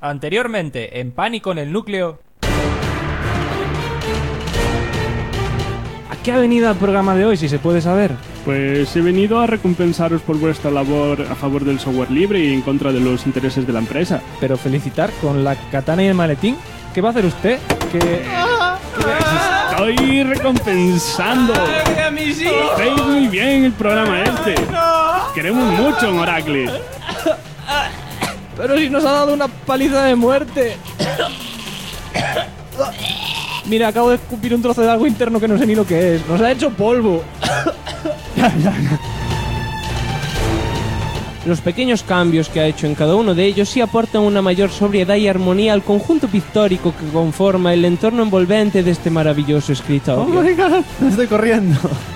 Anteriormente, en Pánico en el Núcleo. ¿A qué ha venido el programa de hoy, si se puede saber? Pues he venido a recompensaros por vuestra labor a favor del software libre y en contra de los intereses de la empresa. Pero felicitar con la katana y el maletín. ¿Qué va a hacer usted? Que Estoy recompensando. Hacéis muy bien el programa este. Queremos mucho en Oracle. Pero si nos ha dado una paliza de muerte. Mira, acabo de escupir un trozo de algo interno que no sé ni lo que es. Nos ha hecho polvo. Los pequeños cambios que ha hecho en cada uno de ellos sí aportan una mayor sobriedad y armonía al conjunto pictórico que conforma el entorno envolvente de este maravilloso escritorio. Oh my god, estoy corriendo.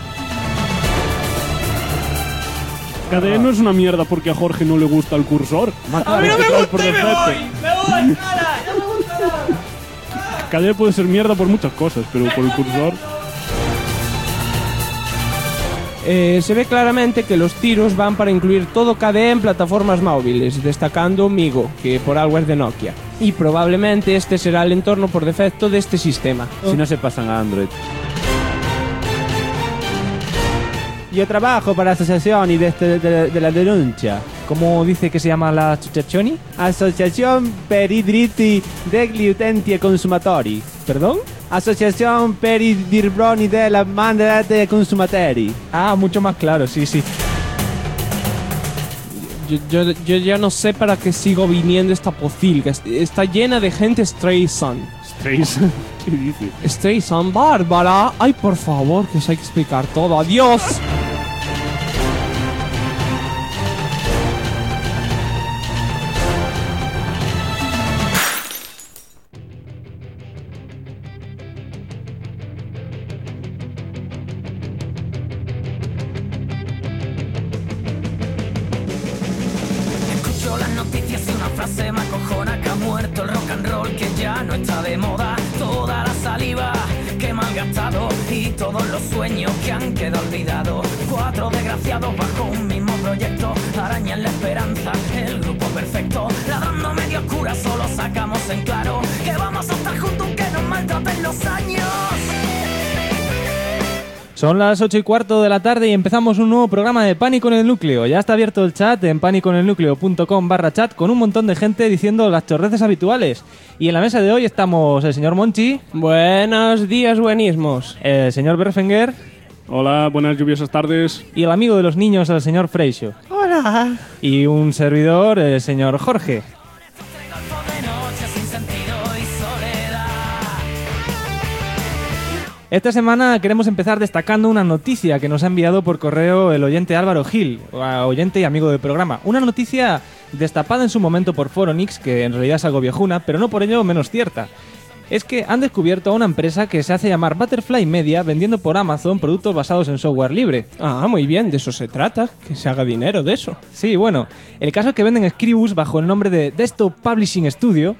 KDE no es una mierda porque a Jorge no le gusta el cursor. ¡A mí no me gusta y me voy! ¡Me voy! ¡Hala! ¡No me gusta nada! KDE puede ser mierda por muchas cosas, pero por el cursor... Se ve claramente que los tiros van para incluir todo KDE en plataformas móviles, destacando Migo, que por algo es de Nokia. Y probablemente este será el entorno por defecto de este sistema. Si no se pasan a Android. Yo trabajo para la asociación y de la denuncia. ¿Cómo dice que se llama la asociazione? Asociación per i diritti degli utenti e consumatori. ¿Perdón? Asociación per i diritti della mandate ai consumatori. Ah, mucho más claro, sí, sí. Yo ya no sé para qué sigo viniendo esta pocilga. Está llena de gente Streisand. Streisand. ¿Qué dice? Streisand, Bárbara. Ay, por favor, que os hay que explicar todo. ¡Adiós! Escucho las noticias y una frase me acojona: que ha muerto el rock and roll, que ya no está de moda. Toda la saliva que me han gastado y todos los sueños que han quedado olvidados. 4 desgraciados bajo un mismo proyecto arañan la esperanza, el grupo perfecto. Ladrando medio oscura solo sacamos en claro que vamos a estar juntos aunque nos maltraten los años. Son las 8:15 de la tarde y empezamos un nuevo programa de Pánico en el Núcleo. Ya está abierto el chat en panicoenelnucleo.com/chat con un montón de gente diciendo las chorreces habituales. Y en la mesa de hoy estamos el señor Monchi. Buenos días, buenismos. El señor Berfenger. Hola, buenas lluviosas tardes. Y el amigo de los niños, el señor Freixo. Hola. Y un servidor, el señor Jorge. Esta semana queremos empezar destacando una noticia que nos ha enviado por correo el oyente Álvaro Gil, oyente y amigo del programa. Una noticia destapada en su momento por Foronix, que en realidad es algo viejuna, pero no por ello menos cierta. Es que han descubierto a una empresa que se hace llamar Butterfly Media vendiendo por Amazon productos basados en software libre. Ah, muy bien, de eso se trata, que se haga dinero de eso. Sí, bueno, el caso es que venden Scribus bajo el nombre de Desktop Publishing Studio,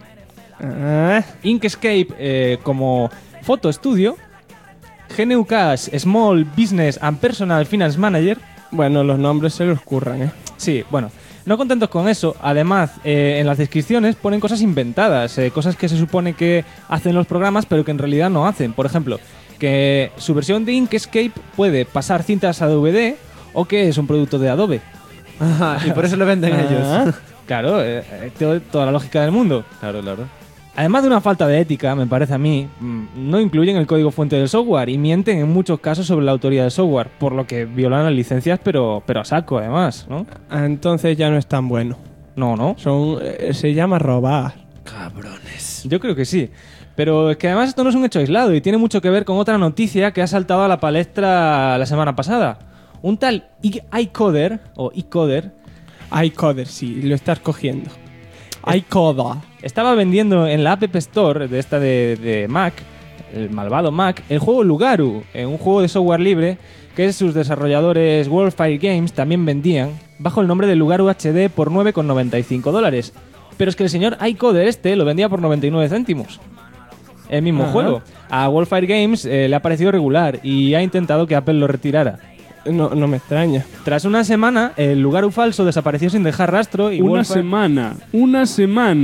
Inkscape como Photo Studio, GNU Cash, Small Business and Personal Finance Manager. Bueno, los nombres se los curran, ¿eh? Sí, bueno. No contentos con eso, además, en las descripciones ponen cosas inventadas, cosas que se supone que hacen los programas, pero que en realidad no hacen. Por ejemplo, que su versión de Inkscape puede pasar cintas a DVD o que es un producto de Adobe. Y por eso lo venden ellos. Claro, toda la lógica del mundo. Claro, claro. Además de una falta de ética, me parece a mí, no incluyen el código fuente del software y mienten en muchos casos sobre la autoría del software, por lo que violan las licencias, pero a saco además, ¿no? Entonces ya no es tan bueno. No. Se llama robar. Cabrones. Yo creo que sí. Pero es que además esto no es un hecho aislado y tiene mucho que ver con otra noticia que ha saltado a la palestra la semana pasada. Un tal iCoder, iCoder, sí, lo estás cogiendo. iCoda. Estaba vendiendo en la App Store de esta de Mac, el malvado Mac, el juego Lugaru, un juego de software libre que sus desarrolladores Wildfire Games también vendían bajo el nombre de Lugaru HD por $9,95. Pero es que el señor iCoder lo vendía por 99 céntimos. El mismo juego. A Wildfire Games le ha parecido regular y ha intentado que Apple lo retirara. No me extraña. Tras una semana, el Lugaru falso desapareció sin dejar rastro y Una semana.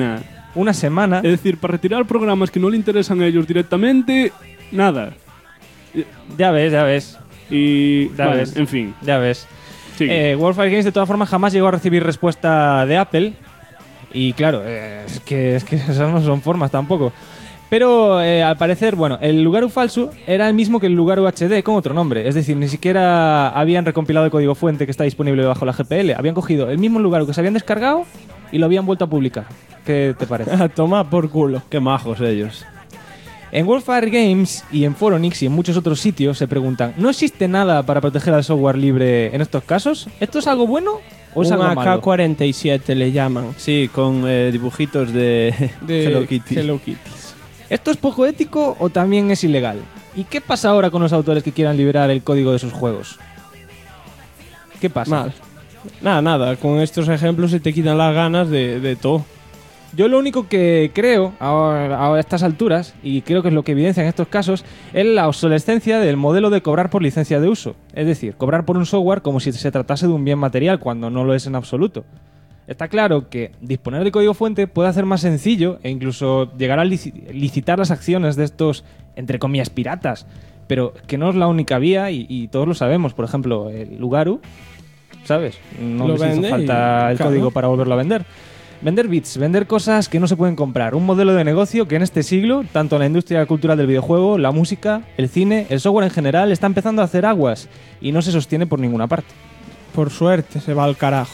una semana. Es decir, para retirar programas que no le interesan a ellos directamente, nada. Ya ves. Y Ya vale, ves. en fin. Ya ves. Sí. Warfare Games de todas formas jamás llegó a recibir respuesta de Apple. Y claro, es que esas no son formas tampoco. Pero al parecer, bueno, el Lugaru falso era el mismo que el Lugaru HD con otro nombre. Es decir, ni siquiera habían recompilado el código fuente que está disponible bajo la GPL. Habían cogido el mismo Lugaru que se habían descargado y lo habían vuelto a publicar. ¿Qué te parece? A tomar por culo. Qué majos ellos. En Warfare Games y en Foronix y en muchos otros sitios se preguntan, ¿no existe nada para proteger al software libre en estos casos? ¿Esto es algo bueno o es Un algo malo? AK-47 le llaman. Sí, con dibujitos de Hello Kitty. Hello Kitty. ¿Esto es poco ético o también es ilegal? ¿Y qué pasa ahora con los autores que quieran liberar el código de sus juegos? ¿Qué pasa? Mal. Nada. Con estos ejemplos se te quitan las ganas de todo. Yo lo único que creo a estas alturas, y creo que es lo que evidencia en estos casos, es la obsolescencia del modelo de cobrar por licencia de uso. Es decir, cobrar por un software como si se tratase de un bien material, cuando no lo es en absoluto. Está claro que disponer de código fuente puede hacer más sencillo e incluso llegar a licitar las acciones de estos, entre comillas, piratas, pero que no es la única vía y todos lo sabemos. Por ejemplo, el Lugaru, ¿sabes? No Lo les hizo vende falta y, el claro, código para volverlo a vender. Vender bits, vender cosas que no se pueden comprar. Un modelo de negocio que en este siglo, tanto en la industria cultural del videojuego, la música, el cine, el software en general, está empezando a hacer aguas y no se sostiene por ninguna parte. Por suerte se va al carajo.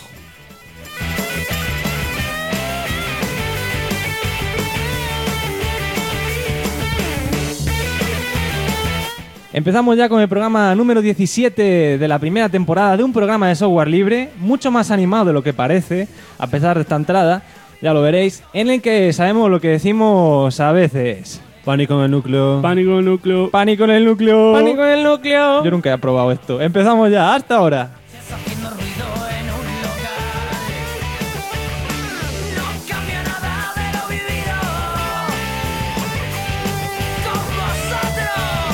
Empezamos ya con el programa número 17 de la primera temporada de un programa de software libre, mucho más animado de lo que parece, a pesar de esta entrada, ya lo veréis, en el que sabemos lo que decimos a veces. Pánico en el núcleo. Pánico en el núcleo. ¡Pánico en el núcleo! ¡Pánico en el núcleo! Yo nunca he probado esto. Empezamos ya, hasta ahora. Haciendo ruido en un local. No cambia nada de lo vivido con vosotros.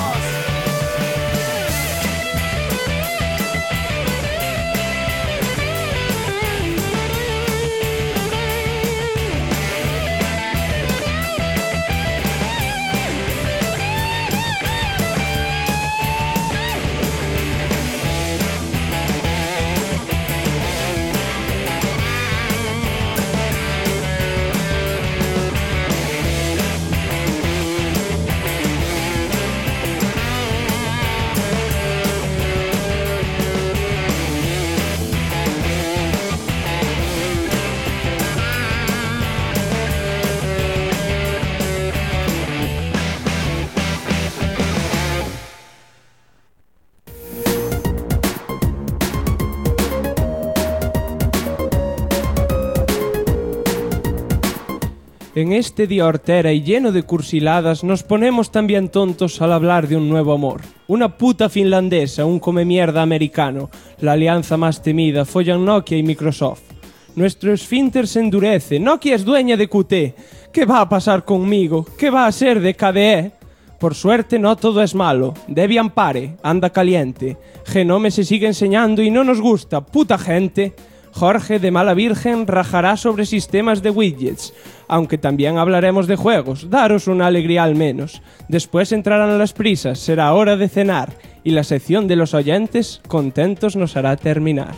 En este día hortera y lleno de cursiladas nos ponemos también tontos al hablar de un nuevo amor. Una puta finlandesa, un come mierda americano, la alianza más temida, follan Nokia y Microsoft. Nuestro esfínter se endurece, Nokia es dueña de QT. ¿Qué va a pasar conmigo? ¿Qué va a ser de KDE? Por suerte no todo es malo. Debian pare, anda caliente. Genome se sigue enseñando y no nos gusta, puta gente. Jorge de Mala Virgen rajará sobre sistemas de widgets, aunque también hablaremos de juegos, daros una alegría al menos. Después entrarán las prisas, será hora de cenar, y la sección de los oyentes contentos nos hará terminar.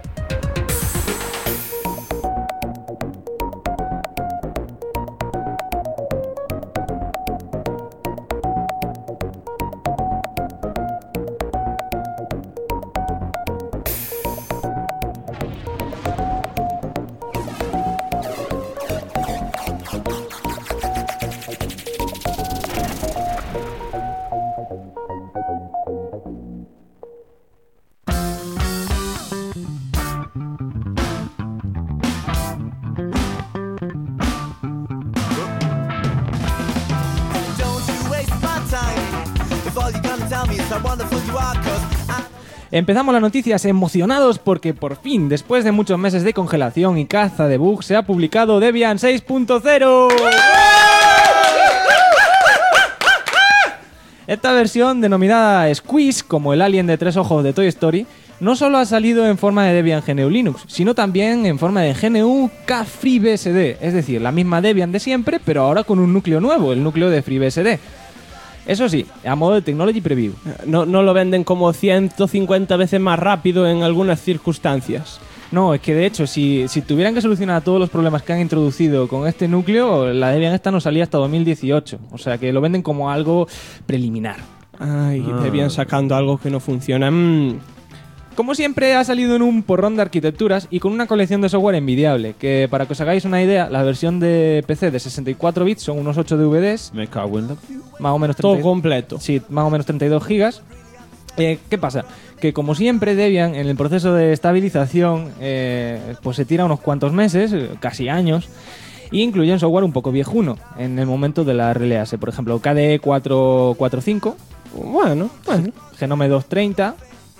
Empezamos las noticias emocionados porque por fin, después de muchos meses de congelación y caza de bugs, se ha publicado Debian 6.0. Esta versión, denominada Squeeze, como el alien de 3 ojos de Toy Story, no solo ha salido en forma de Debian GNU Linux, sino también en forma de GNU KFreeBSD, es decir, la misma Debian de siempre, pero ahora con un núcleo nuevo, el núcleo de FreeBSD. Eso sí, a modo de Technology Preview. No lo venden como 150 veces más rápido en algunas circunstancias. No, es que de hecho, si tuvieran que solucionar todos los problemas que han introducido con este núcleo, la Debian esta no salía hasta 2018. O sea que lo venden como algo preliminar. Ay, Debian sacando algo que no funciona. Como siempre, ha salido en un porrón de arquitecturas y con una colección de software envidiable, que para que os hagáis una idea, la versión de PC de 64 bits son unos 8 DVDs. Me cago en la... Más o menos todo completo. Sí, más o menos 32 gigas. ¿Qué pasa? Que como siempre Debian en el proceso de estabilización pues se tira unos cuantos meses, casi años, e incluyen software un poco viejuno en el momento de la release. Por ejemplo, KDE 445, Bueno. Genome 230,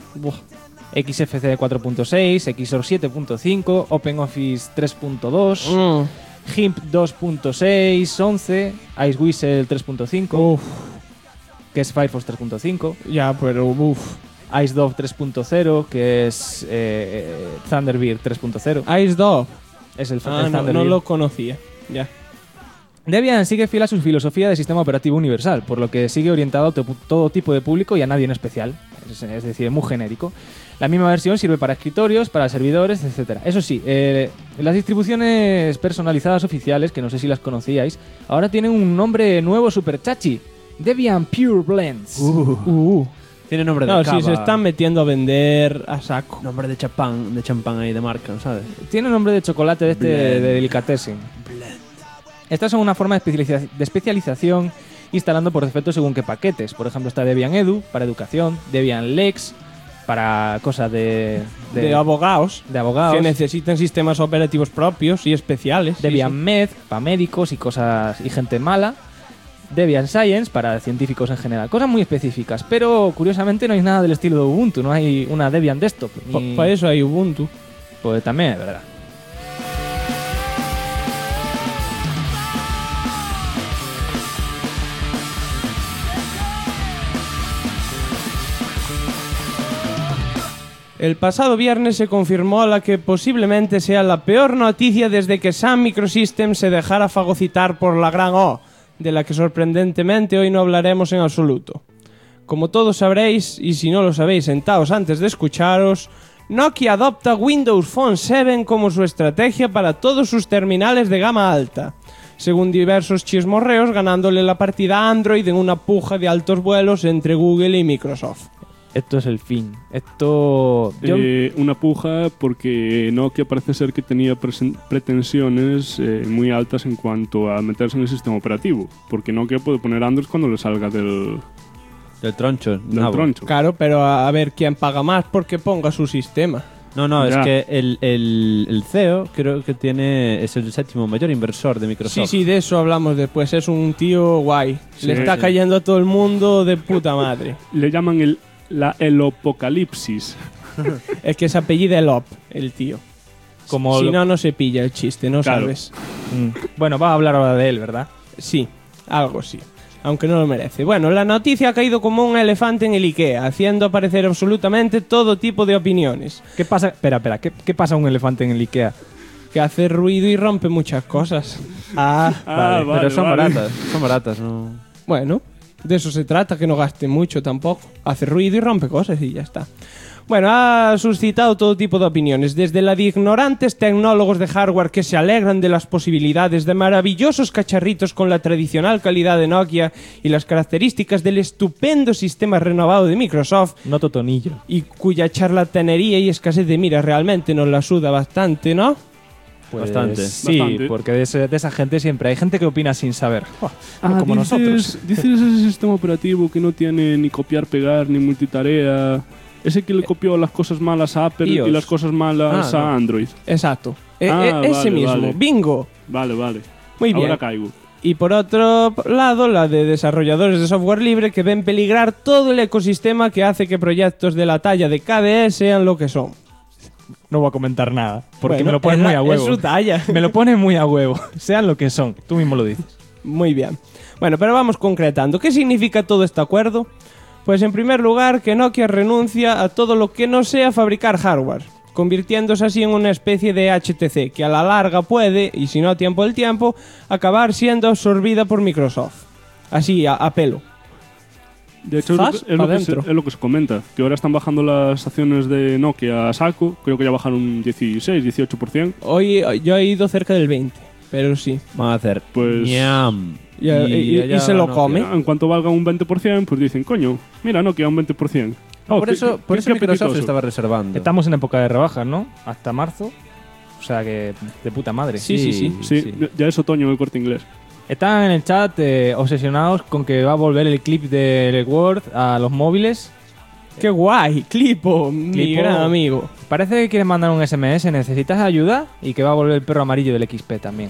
XFCE 4.6, Xor 7.5, OpenOffice 3.2, GIMP 2.6, 11, Iceweasel 3.5, que es Firefox 3.5. Ya, pero IceDove 3.0, que es Thunderbird 3.0. IceDove. Es el No Thunderbird. lo conocía. Ya. Debian sigue fiel a su filosofía de sistema operativo universal, por lo que sigue orientado a todo tipo de público y a nadie en especial. Es decir, muy genérico. La misma versión sirve para escritorios, para servidores, etc. Eso sí, las distribuciones personalizadas oficiales, que no sé si las conocíais, ahora tienen un nombre nuevo super chachi. Debian Pure Blends. Tiene nombre de No, cava. si se están metiendo a vender a saco. Nombre de champán ahí de marca, ¿sabes? Tiene nombre de chocolate de delicatessen. Estas son una forma de especialización instalando por defecto según qué paquetes. Por ejemplo, está Debian Edu para educación, Debian Lex para cosas de abogados. De abogados. Que necesitan sistemas operativos propios y especiales. Debian Med para médicos y cosas y gente mala. Debian Science para científicos en general. Cosas muy específicas. Pero curiosamente no hay nada del estilo de Ubuntu. No hay una Debian Desktop. Para eso hay Ubuntu. Pues también es verdad. El pasado viernes se confirmó la que posiblemente sea la peor noticia desde que Sun Microsystems se dejara fagocitar por la gran O, de la que sorprendentemente hoy no hablaremos en absoluto. Como todos sabréis, y si no lo sabéis sentaos antes de escucharos, Nokia adopta Windows Phone 7 como su estrategia para todos sus terminales de gama alta, según diversos chismorreos ganándole la partida a Android en una puja de altos vuelos entre Google y Microsoft. Esto es el fin. Esto... Una puja porque Nokia parece ser que tenía pretensiones muy altas en cuanto a meterse en el sistema operativo. Porque Nokia puede poner Android cuando le salga del troncho. troncho. Claro, pero a ver quién paga más porque ponga su sistema. No, Ya. es que el CEO creo que es el 7º mayor inversor de Microsoft. Sí, de eso hablamos después. Es un tío guay. Sí, Le está cayendo a todo el mundo de puta madre. Le llaman el apocalipsis. Es que se apellida Elop, el tío. Como si lo- no se pilla el chiste, ¿no Claro. sabes? Bueno, va a hablar ahora de él, ¿verdad? Sí, algo sí. Aunque no lo merece. Bueno, la noticia ha caído como un elefante en el Ikea, haciendo aparecer absolutamente todo tipo de opiniones. ¿Qué pasa? Espera. ¿Qué pasa a un elefante en el Ikea? Que hace ruido y rompe muchas cosas. Vale, pero son vale. baratas, ¿no? Bueno, de eso se trata, que no gaste mucho tampoco. Hace ruido y rompe cosas y ya está. Bueno, ha suscitado todo tipo de opiniones, desde la de ignorantes tecnólogos de hardware que se alegran de las posibilidades de maravillosos cacharritos con la tradicional calidad de Nokia y las características del estupendo sistema renovado de Microsoft, No totonillo. y cuya charlatanería y escasez de mira realmente nos la suda bastante, ¿no? Pues Bastante. Sí, Bastante. porque de esa gente siempre hay gente que opina sin saber. Como nosotros. Dices ese sistema operativo que no tiene ni copiar, pegar, ni multitarea. Ese que le copió las cosas malas a Apple iOS. y las cosas malas a Android. Exacto. Ah, Ese vale, mismo. vale. Bingo. Vale. Muy bien. Ahora caigo. Y por otro lado, la de desarrolladores de software libre que ven peligrar todo el ecosistema que hace que proyectos de la talla de KDE sean lo que son. No voy a comentar nada, porque Bueno, me lo ponen es muy a huevo. Es su talla. Me lo ponen muy a huevo. Sean lo que son. Tú mismo lo dices. Muy bien. Bueno, pero vamos concretando. ¿Qué significa todo este acuerdo? Pues en primer lugar, que Nokia renuncia a todo lo que no sea fabricar hardware, convirtiéndose así en una especie de HTC, que a la larga puede, y si no tiempo el tiempo, acabar siendo absorbida por Microsoft. Así, a pelo. De hecho, Zas, pa' dentro. es lo que se comenta, que ahora están bajando las acciones de Nokia a saco, creo que ya bajaron un 16-18%. Hoy yo he ido cerca del 20, pero sí. Van a hacer. Pues- ñam. Y se lo come. En cuanto valga un 20%, pues dicen, coño, mira Nokia un 20%. Oh, Por eso qué Microsoft apetitoso. estaba reservando. Estamos en época de rebajas, ¿no? Hasta marzo. O sea que de puta madre. Sí. Sí, ya es otoño en el Corte Inglés. Están en el chat obsesionados con que va a volver el clip del Word a los móviles. ¡Qué guay! Clipo, mi Clipo. gran amigo. Parece que quieren mandar un SMS, ¿necesitas ayuda? Y que va a volver el perro amarillo del XP también.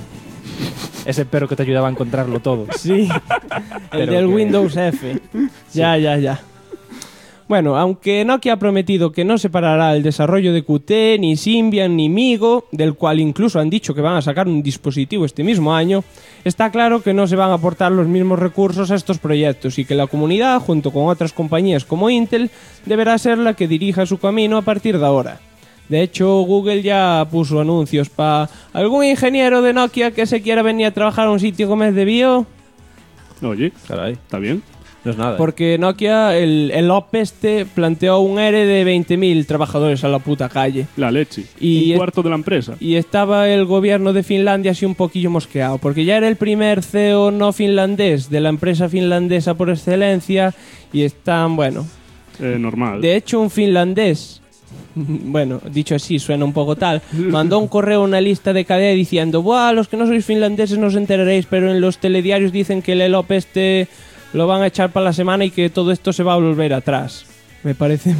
Ese perro que te ayudaba a encontrarlo todo. Sí, el Pero del que- Windows F. Ya. Bueno, aunque Nokia ha prometido que no separará el desarrollo de Qt, ni Symbian, ni Migo, del cual incluso han dicho que van a sacar un dispositivo este mismo año, está claro que no se van a aportar los mismos recursos a estos proyectos y que la comunidad, junto con otras compañías como Intel, deberá ser la que dirija su camino a partir de ahora. De hecho, Google ya puso anuncios para algún ingeniero de Nokia que se quiera venir a trabajar a un sitio como es de Bio. Oye, Caray, está bien. no es nada. Porque Nokia, el OP planteó un ERE de 20.000 trabajadores a la puta calle. La leche. Y un cuarto de la empresa. Y estaba el gobierno de Finlandia así un poquillo mosqueado, porque ya era el primer CEO no finlandés de la empresa finlandesa por excelencia y están, bueno... Normal. De hecho, un finlandés, bueno, dicho así, suena un poco tal, mandó un correo a una lista de KDE diciendo: «Buah, los que no sois finlandeses no os enteraréis, pero en los telediarios dicen que el ELOP lo van a echar para la semana y que todo esto se va a volver atrás». Me parece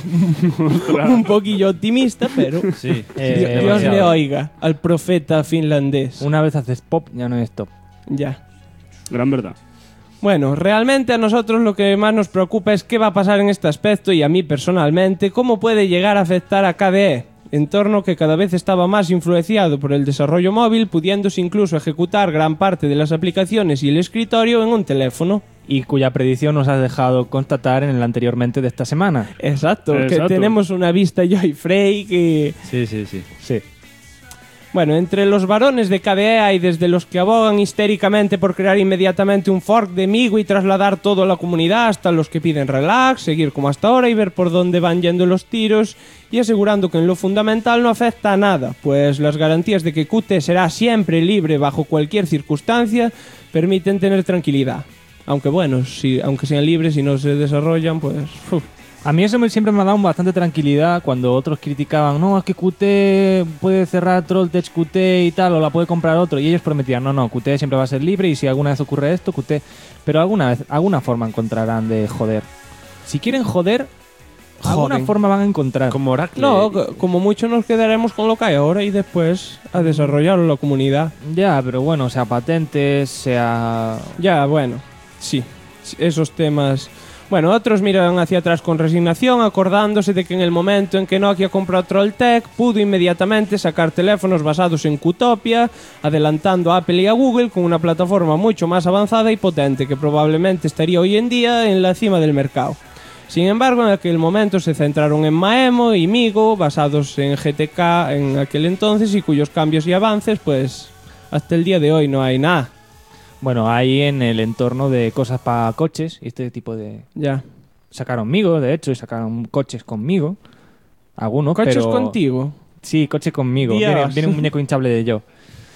un poquillo optimista, pero Sí. Dios le oiga al profeta finlandés. Una vez haces pop, ya no es top. Ya. Gran verdad. Bueno, realmente a nosotros lo que más nos preocupa es qué va a pasar en este aspecto y a mí personalmente, cómo puede llegar a afectar a KDE, entorno que cada vez estaba más influenciado por el desarrollo móvil, pudiéndose incluso ejecutar gran parte de las aplicaciones y el escritorio en un teléfono. Y cuya predicción nos has dejado constatar en el anteriormente de esta semana. Exacto, que Exacto. tenemos una vista Joy Frey que... Sí. Sí. Bueno, entre los varones de KDE hay desde los que abogan histéricamente por crear inmediatamente un fork de Migo y trasladar todo a la comunidad, hasta los que piden relax, seguir como hasta ahora y ver por dónde van yendo los tiros, y asegurando que en lo fundamental no afecta a nada, pues las garantías de que Qt será siempre libre bajo cualquier circunstancia permiten tener tranquilidad. Aunque bueno, aunque sean libres y no se desarrollan, pues... A mí eso siempre me ha dado bastante tranquilidad cuando otros criticaban, no, es que Qt puede cerrar Trolltech Qt y tal, o la puede comprar otro, y ellos prometían, no, Qt siempre va a ser libre y si alguna vez ocurre esto, Qt... Pero alguna forma encontrarán de joder. Si quieren joder, alguna Joden. forma van a encontrar. Como Oracle. No, como mucho nos quedaremos con lo que hay ahora y después a desarrollarlo la comunidad. Ya, pero bueno, sea patentes, sea... Ya, bueno, sí, esos temas... Bueno, otros miran hacia atrás con resignación, acordándose de que en el momento en que Nokia compró Trolltech, pudo inmediatamente sacar teléfonos basados en Qtopia, adelantando a Apple y a Google con una plataforma mucho más avanzada y potente que probablemente estaría hoy en día en la cima del mercado. Sin embargo, en aquel momento se centraron en Maemo y Migo, basados en GTK en aquel entonces y cuyos cambios y avances, pues, hasta el día de hoy no hay nada. Bueno, ahí en el entorno de cosas para coches y este tipo de... Ya. Sacaron Migo, de hecho, y sacaron coches conmigo. Algunos, ¿Coches pero... contigo? Sí, coches conmigo. Dios. Viene un muñeco hinchable de yo.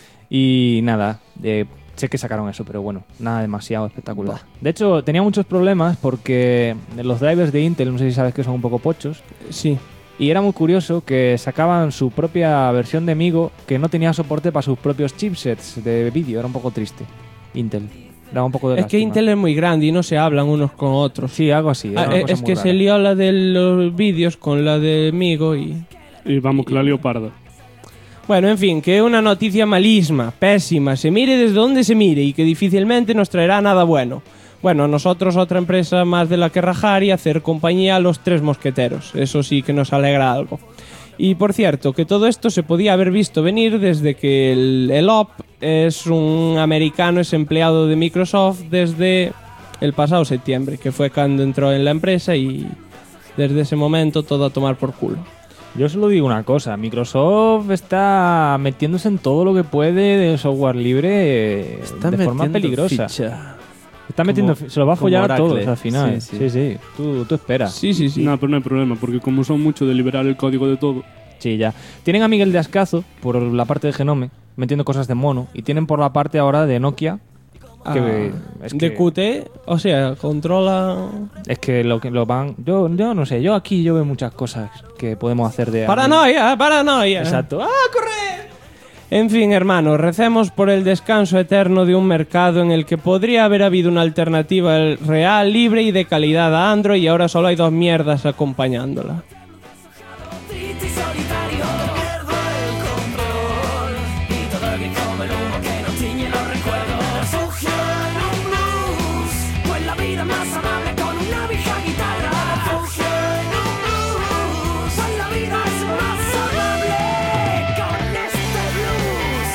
Y nada, sé que sacaron eso, pero bueno, nada demasiado espectacular. De hecho, tenía muchos problemas porque los drivers de Intel, no sé si sabes que son un poco pochos, Sí. y era muy curioso que sacaban su propia versión de Migo que no tenía soporte para sus propios chipsets de vídeo. Era un poco triste. Intel. Era un poco de Es que lástima. Intel es muy grande y no se hablan unos con otros. Sí, algo así. era una cosa Es muy que rara. se lió la de los vídeos con la de Migo y... Y vamos, que la leoparda. Bueno, en fin, que una noticia malísima, pésima, se mire desde donde se mire y que difícilmente nos traerá nada bueno. Bueno, a nosotros otra empresa más de la que rajar y hacer compañía a los tres mosqueteros. Eso sí que nos alegra algo. Y por cierto, que todo esto se podía haber visto venir desde que el OP es un americano, es empleado de Microsoft desde El pasado septiembre, que fue cuando entró en la empresa y desde ese momento todo a tomar por culo. Yo solo digo una cosa, Microsoft está metiéndose en todo lo que puede de software libre de forma peligrosa. Está metiendo, se lo va a follar a todos al final. Sí. Tú esperas. Sí. No, pero no hay problema, porque como son mucho de liberar el código de todo. Sí, ya. Tienen a Miguel de Ascazo por la parte de Genome, metiendo cosas de mono, y tienen por la parte ahora de Nokia. De QT, o sea, controla... Es que lo van... Yo no sé, yo veo muchas cosas que podemos hacer de... ¡Paranoia! Exacto. ¡Ah, corre! En fin, hermanos, recemos por el descanso eterno de un mercado en el que podría haber habido una alternativa real, libre y de calidad a Android, y ahora solo hay 2 mierdas acompañándola. Triste y solitario, pierdo el control y todo el que come el humo que nos tiñe los recuerdos. Refugio en un blues, pues la vida es más amable con una vieja guitarra. Refugio en un blues, pues la vida es más amable con este blues.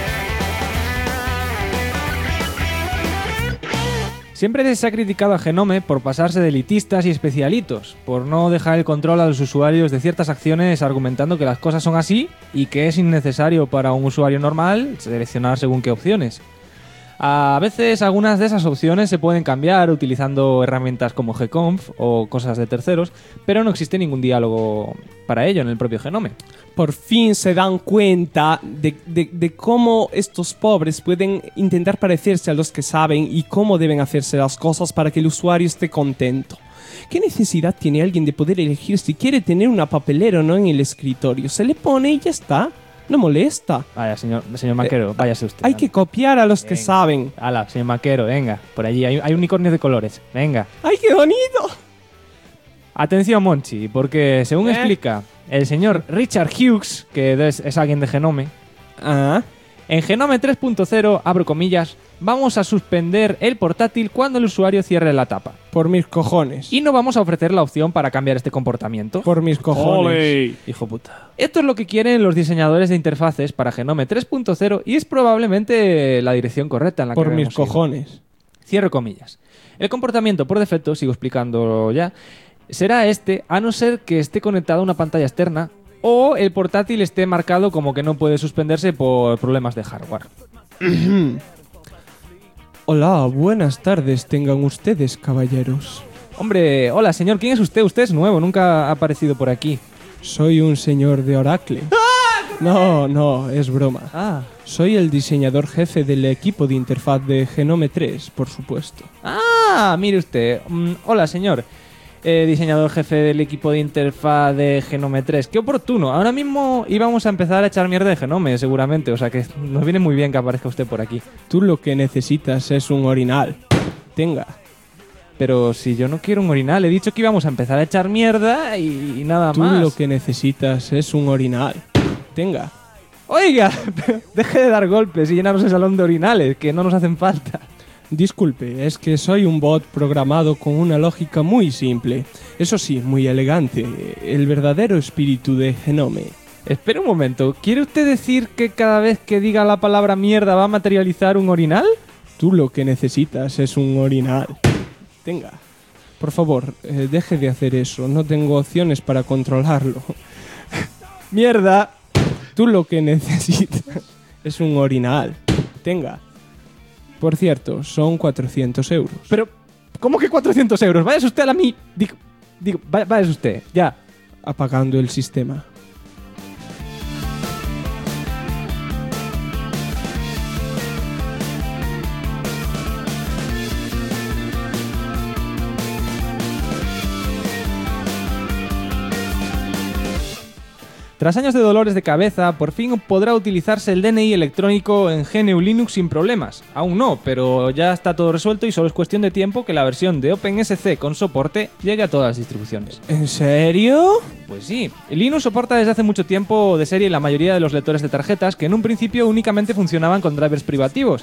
Siempre se ha criticado a Genome por pasarse de elitistas y especialitos, por no dejar el control a los usuarios de ciertas acciones argumentando que las cosas son así y que es innecesario para un usuario normal seleccionar según qué opciones. A veces algunas de esas opciones se pueden cambiar utilizando herramientas como gconf o cosas de terceros, pero no existe ningún diálogo para ello en el propio Genome. Por fin se dan cuenta de cómo estos pobres pueden intentar parecerse a los que saben y cómo deben hacerse las cosas para que el usuario esté contento. ¿Qué necesidad tiene alguien de poder elegir si quiere tener una papelera o no en el escritorio? Se le pone y ya está. No molesta. Vaya, señor Maquero, váyase usted. Hay que copiar a los que saben. Hala, señor Maquero, venga, por allí hay unicornios de colores, venga. ¡Ay, qué bonito! Atención, Monchi, porque según explica el señor Richard Hughes, que es alguien de Genome, en Genome 3.0, abro comillas, vamos a suspender el portátil cuando el usuario cierre la tapa. Por mis cojones. Y no vamos a ofrecer la opción para cambiar este comportamiento. Por mis cojones. ¡Ole! Hijo puta. Esto es lo que quieren los diseñadores de interfaces para Genome 3.0 y es probablemente la dirección correcta en la que Por mis debemos ir. cojones. Cierro comillas. El comportamiento por defecto, sigo explicándolo ya, será este a no ser que esté conectado a una pantalla externa o el portátil esté marcado como que no puede suspenderse por problemas de hardware. Hola, buenas tardes tengan ustedes, caballeros. Hombre, hola señor, ¿quién es usted? Usted es nuevo, nunca ha aparecido por aquí. Soy un señor de Oracle. No, es broma. Soy el diseñador jefe del equipo de interfaz de Genome 3, por supuesto. Mire usted. Hola señor. Diseñador jefe del equipo de interfaz de Genome 3. ¡Qué oportuno! Ahora mismo íbamos a empezar a echar mierda de Genome, seguramente. O sea que nos viene muy bien que aparezca usted por aquí. Tú lo que necesitas es un orinal. Tenga. Pero si yo no quiero un orinal, he dicho que íbamos a empezar a echar mierda y nada Tú más. lo que necesitas es un orinal. Tenga. Oiga, deje de dar golpes y llenarnos el salón de orinales, que no nos hacen falta. Disculpe, es que soy un bot programado con una lógica muy simple. Eso sí, muy elegante. El verdadero espíritu de Genome. Espera un momento, ¿quiere usted decir que cada vez que diga la palabra mierda va a materializar un orinal? Tú lo que necesitas es un orinal. Tenga. Por favor, deje de hacer eso. No tengo opciones para controlarlo. ¡Mierda! Tú lo que necesitas es un orinal. Tenga. Por cierto, son 400 euros. Pero, ¿cómo que 400 euros? Váyase usted a la mi... Digo, váyase usted, ya. Apagando el sistema. Tras años de dolores de cabeza, por fin podrá utilizarse el DNI electrónico en GNU Linux sin problemas. Aún no, pero ya está todo resuelto y solo es cuestión de tiempo que la versión de OpenSC con soporte llegue a todas las distribuciones. ¿En serio? Pues sí, Linux soporta desde hace mucho tiempo de serie la mayoría de los lectores de tarjetas que en un principio únicamente funcionaban con drivers privativos.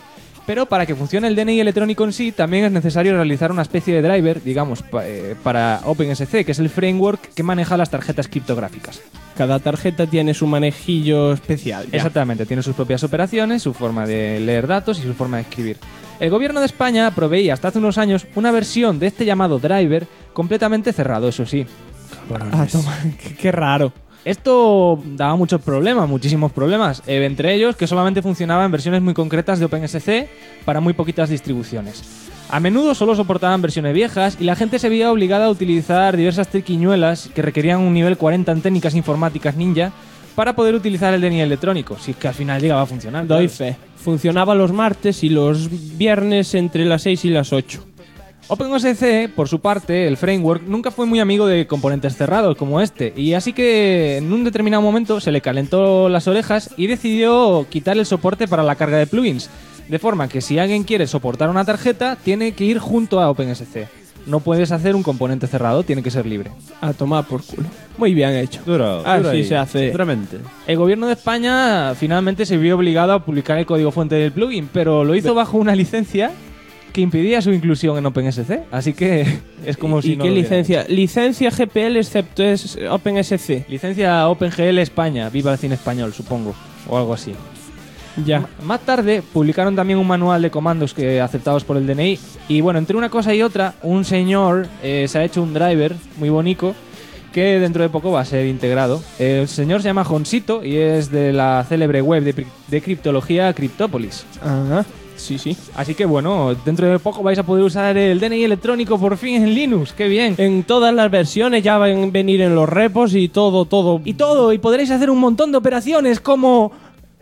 Pero para que funcione el DNI electrónico en sí, también es necesario realizar una especie de driver, digamos, para OpenSC, que es el framework que maneja las tarjetas criptográficas. Cada tarjeta tiene su manejillo especial. Ya. Exactamente, tiene sus propias operaciones, su forma de leer datos y su forma de escribir. El gobierno de España proveía hasta hace unos años una versión de este llamado driver completamente cerrado, eso sí. Ah, toma, qué raro. Esto daba muchos problemas, muchísimos problemas, entre ellos que solamente funcionaba en versiones muy concretas de OpenSC para muy poquitas distribuciones. A menudo solo soportaban versiones viejas y la gente se veía obligada a utilizar diversas triquiñuelas que requerían un nivel 40 en técnicas informáticas ninja para poder utilizar el DNI electrónico, si es que al final llegaba a funcionar. Doy claro. fe. Funcionaba los martes y los viernes entre las 6 y las 8. OpenOSC, por su parte, el framework, nunca fue muy amigo de componentes cerrados como este, y así que en un determinado momento se le calentó las orejas y decidió quitar el soporte para la carga de plugins, de forma que si alguien quiere soportar una tarjeta, tiene que ir junto a OpenSC. No puedes hacer un componente cerrado, tiene que ser libre. A tomar por culo. Muy bien hecho. Duro Así ahí, se hace. duramente. El gobierno de España finalmente se vio obligado a publicar el código fuente del plugin, pero lo hizo bajo una licencia que impedía su inclusión en OpenSC, así que es como si ¿Y no qué lo hubiera licencia? Licencia GPL excepto es OpenSC. hecho. Licencia OpenGL España, viva el cine español, supongo, o algo así. Ya. Más tarde publicaron también un manual de comandos que aceptados por el DNI y bueno, entre una cosa y otra, un señor se ha hecho un driver muy bonito que dentro de poco va a ser integrado. El señor se llama Jonsito y es de la célebre web de criptología Cryptopolis. Ajá. Sí, sí. Así que bueno, dentro de poco vais a poder usar el DNI electrónico por fin en Linux. ¡Qué bien! En todas las versiones ya van a venir en los repos y todo. Y podréis hacer un montón de operaciones como...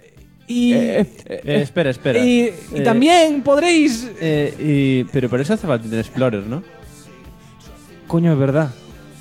Espera. Y también podréis... Pero por eso hace falta Internet Explorer, ¿no? Coño, es verdad.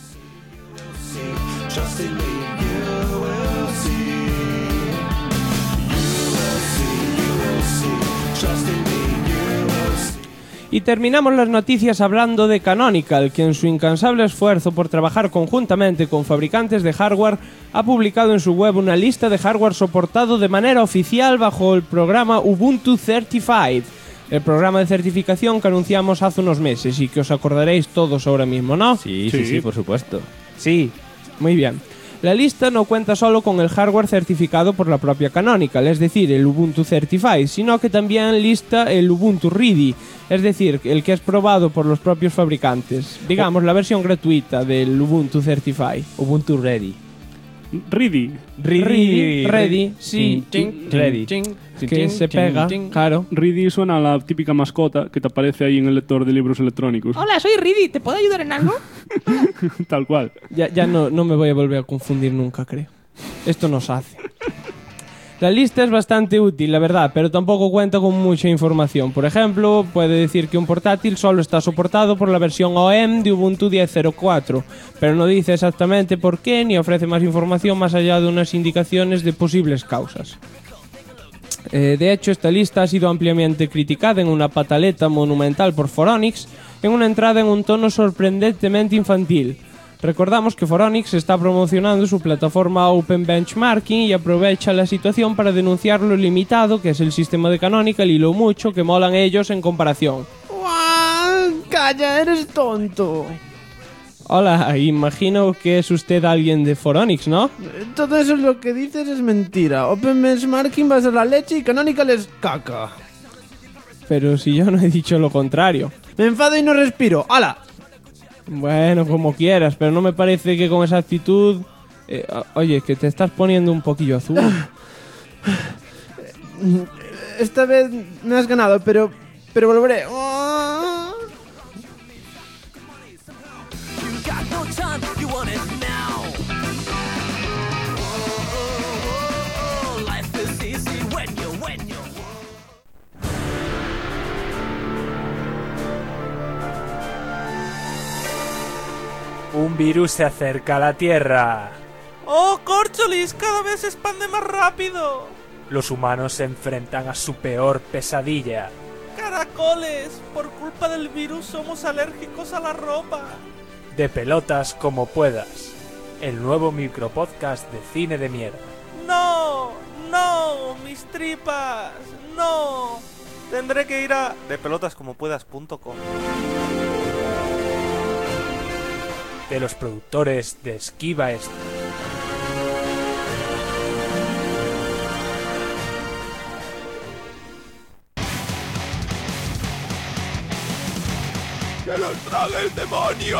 Y terminamos las noticias hablando de Canonical, que en su incansable esfuerzo por trabajar conjuntamente con fabricantes de hardware ha publicado en su web una lista de hardware soportado de manera oficial bajo el programa Ubuntu Certified, el programa de certificación que anunciamos hace unos meses y que os acordaréis todos ahora mismo, ¿no? Sí, por supuesto. Sí. Muy bien. La lista no cuenta solo con el hardware certificado por la propia Canonical, es decir, el Ubuntu Certified, sino que también lista el Ubuntu Ready, es decir, el que es probado por los propios fabricantes. Digamos, la versión gratuita del Ubuntu Certified. Ubuntu Ready. Ready. Ready, sí. Ready. Que se pega, claro. Ready suena a la típica mascota que te aparece ahí en el lector de libros electrónicos. Hola, soy Ridi, ¿te puedo ayudar en algo? Tal cual. Ya no me voy a volver a confundir nunca, creo. Esto nos hace. La lista es bastante útil, la verdad, pero tampoco cuenta con mucha información. Por ejemplo, puede decir que un portátil solo está soportado por la versión OEM de Ubuntu 10.04, pero no dice exactamente por qué ni ofrece más información más allá de unas indicaciones de posibles causas. De hecho, esta lista ha sido ampliamente criticada en una pataleta monumental por Phoronix, en una entrada en un tono sorprendentemente infantil. Recordamos que Phoronix está promocionando su plataforma Open Benchmarking y aprovecha la situación para denunciar lo limitado que es el sistema de Canonical y lo mucho que molan ellos en comparación. ¡Calla, eres tonto! Hola, imagino que es usted alguien de Phoronix, ¿no? Todo eso es lo que dices es mentira. Open Benchmarking va a ser la leche y Canonical es caca. Pero si yo no he dicho lo contrario. Me enfado y no respiro. ¡Hala! Bueno, como quieras, pero no me parece que con esa actitud... oye, que te estás poniendo un poquillo azul. Esta vez me has ganado, pero volveré. Un virus se acerca a la Tierra. ¡Oh, Córcholis! Cada vez se expande más rápido. Los humanos se enfrentan a su peor pesadilla. ¡Caracoles! Por culpa del virus somos alérgicos a la ropa. De pelotas como puedas. El nuevo micropodcast de cine de mierda. ¡No! ¡No! ¡Mis tripas! ¡No! tendré que ir a depelotascomopuedas.com. De los productores de Esquiva Extra. ¡Que los trague el demonio!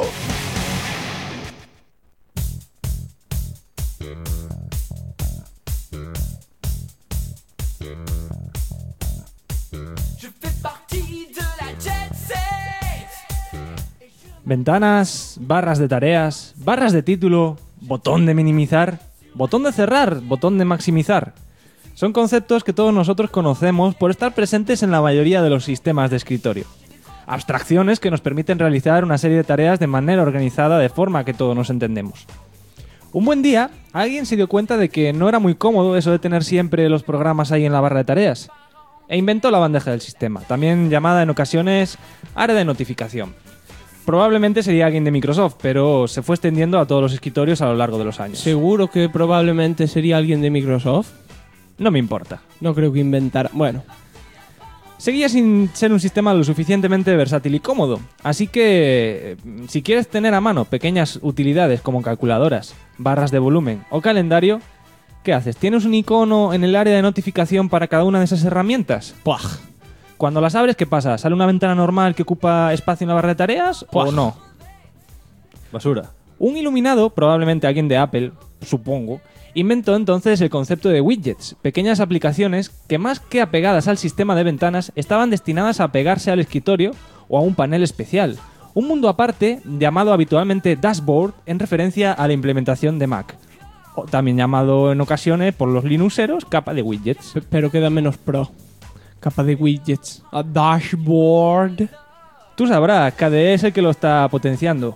Ventanas, barras de tareas, barras de título, botón de minimizar, botón de cerrar, botón de maximizar. Son conceptos que todos nosotros conocemos por estar presentes en la mayoría de los sistemas de escritorio. Abstracciones que nos permiten realizar una serie de tareas de manera organizada de forma que todos nos entendemos. Un buen día, alguien se dio cuenta de que no era muy cómodo eso de tener siempre los programas ahí en la barra de tareas, e inventó la bandeja del sistema, también llamada en ocasiones área de notificación. Probablemente sería alguien de Microsoft, pero se fue extendiendo a todos los escritorios a lo largo de los años. ¿Seguro que probablemente sería alguien de Microsoft? No me importa. No creo que inventara... Bueno, Seguía sin ser un sistema lo suficientemente versátil y cómodo, así que si quieres tener a mano pequeñas utilidades como calculadoras, barras de volumen o calendario, ¿qué haces? ¿Tienes un icono en el área de notificación para cada una de esas herramientas? ¡Puaj! Cuando las abres, ¿qué pasa? ¿Sale una ventana normal que ocupa espacio en la barra de tareas o no? Basura. Un iluminado, probablemente alguien de Apple, supongo, inventó entonces el concepto de widgets, pequeñas aplicaciones que más que apegadas al sistema de ventanas estaban destinadas a pegarse al escritorio o a un panel especial, un mundo aparte llamado habitualmente dashboard en referencia a la implementación de Mac, o también llamado en ocasiones por los linuxeros capa de widgets. pero queda menos pro. Capa de widgets. A dashboard. Tú sabrás, KDE es el que lo está potenciando.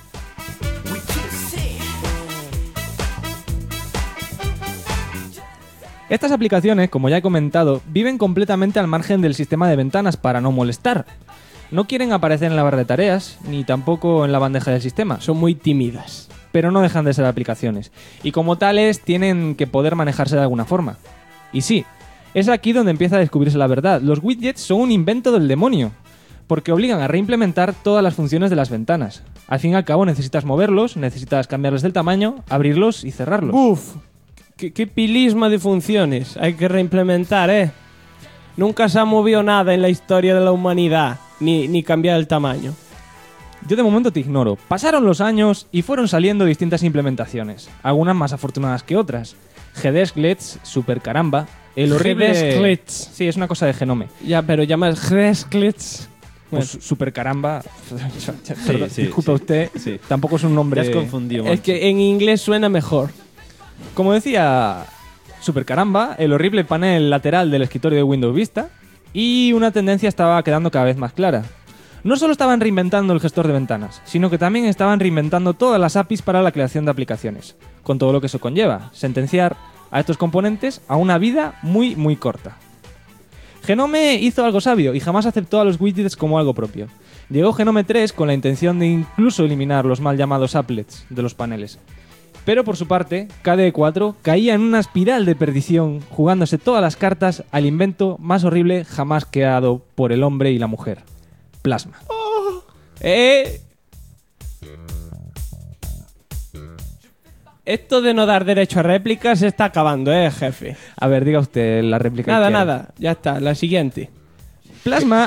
Estas aplicaciones, como ya he comentado, viven completamente al margen del sistema de ventanas para no molestar. No quieren aparecer en la barra de tareas, ni tampoco en la bandeja del sistema. Son muy tímidas. Pero no dejan de ser aplicaciones. Y como tales, tienen que poder manejarse de alguna forma. Y sí, es aquí donde empieza a descubrirse la verdad. Los widgets son un invento del demonio, porque obligan a reimplementar todas las funciones de las ventanas. Al fin y al cabo necesitas moverlos, necesitas cambiarles del tamaño, abrirlos y cerrarlos. ¡Buf! ¿Qué pilisma de funciones hay que reimplementar, eh? Nunca se ha movido nada en la historia de la humanidad, ni cambiar el tamaño. Yo de momento te ignoro. Pasaron los años y fueron saliendo distintas implementaciones, algunas más afortunadas que otras. GDesklets, Super Caramba, el horrible... GDesklets. Sí, es una cosa de Genome. Ya, pero llamas GDesklets. Pues Super Caramba... Perdón, sí, disculpe sí. usted, Sí. tampoco es un nombre... Ya has confundido. Es que en inglés suena mejor. Como decía Super Caramba, el horrible panel lateral del escritorio de Windows Vista, y una tendencia estaba quedando cada vez más clara. No solo estaban reinventando el gestor de ventanas, sino que también estaban reinventando todas las APIs para la creación de aplicaciones, con todo lo que eso conlleva, sentenciar a estos componentes a una vida muy muy corta. Genome hizo algo sabio y jamás aceptó a los widgets como algo propio. Llegó Genome 3 con la intención de incluso eliminar los mal llamados applets de los paneles. Pero por su parte, KDE 4 caía en una espiral de perdición, jugándose todas las cartas al invento más horrible jamás creado por el hombre y la mujer: Plasma. Esto de no dar derecho a réplicas se está acabando, jefe. A ver, diga usted la réplica. Nada, que quiere. nada. Ya está, la siguiente. Plasma.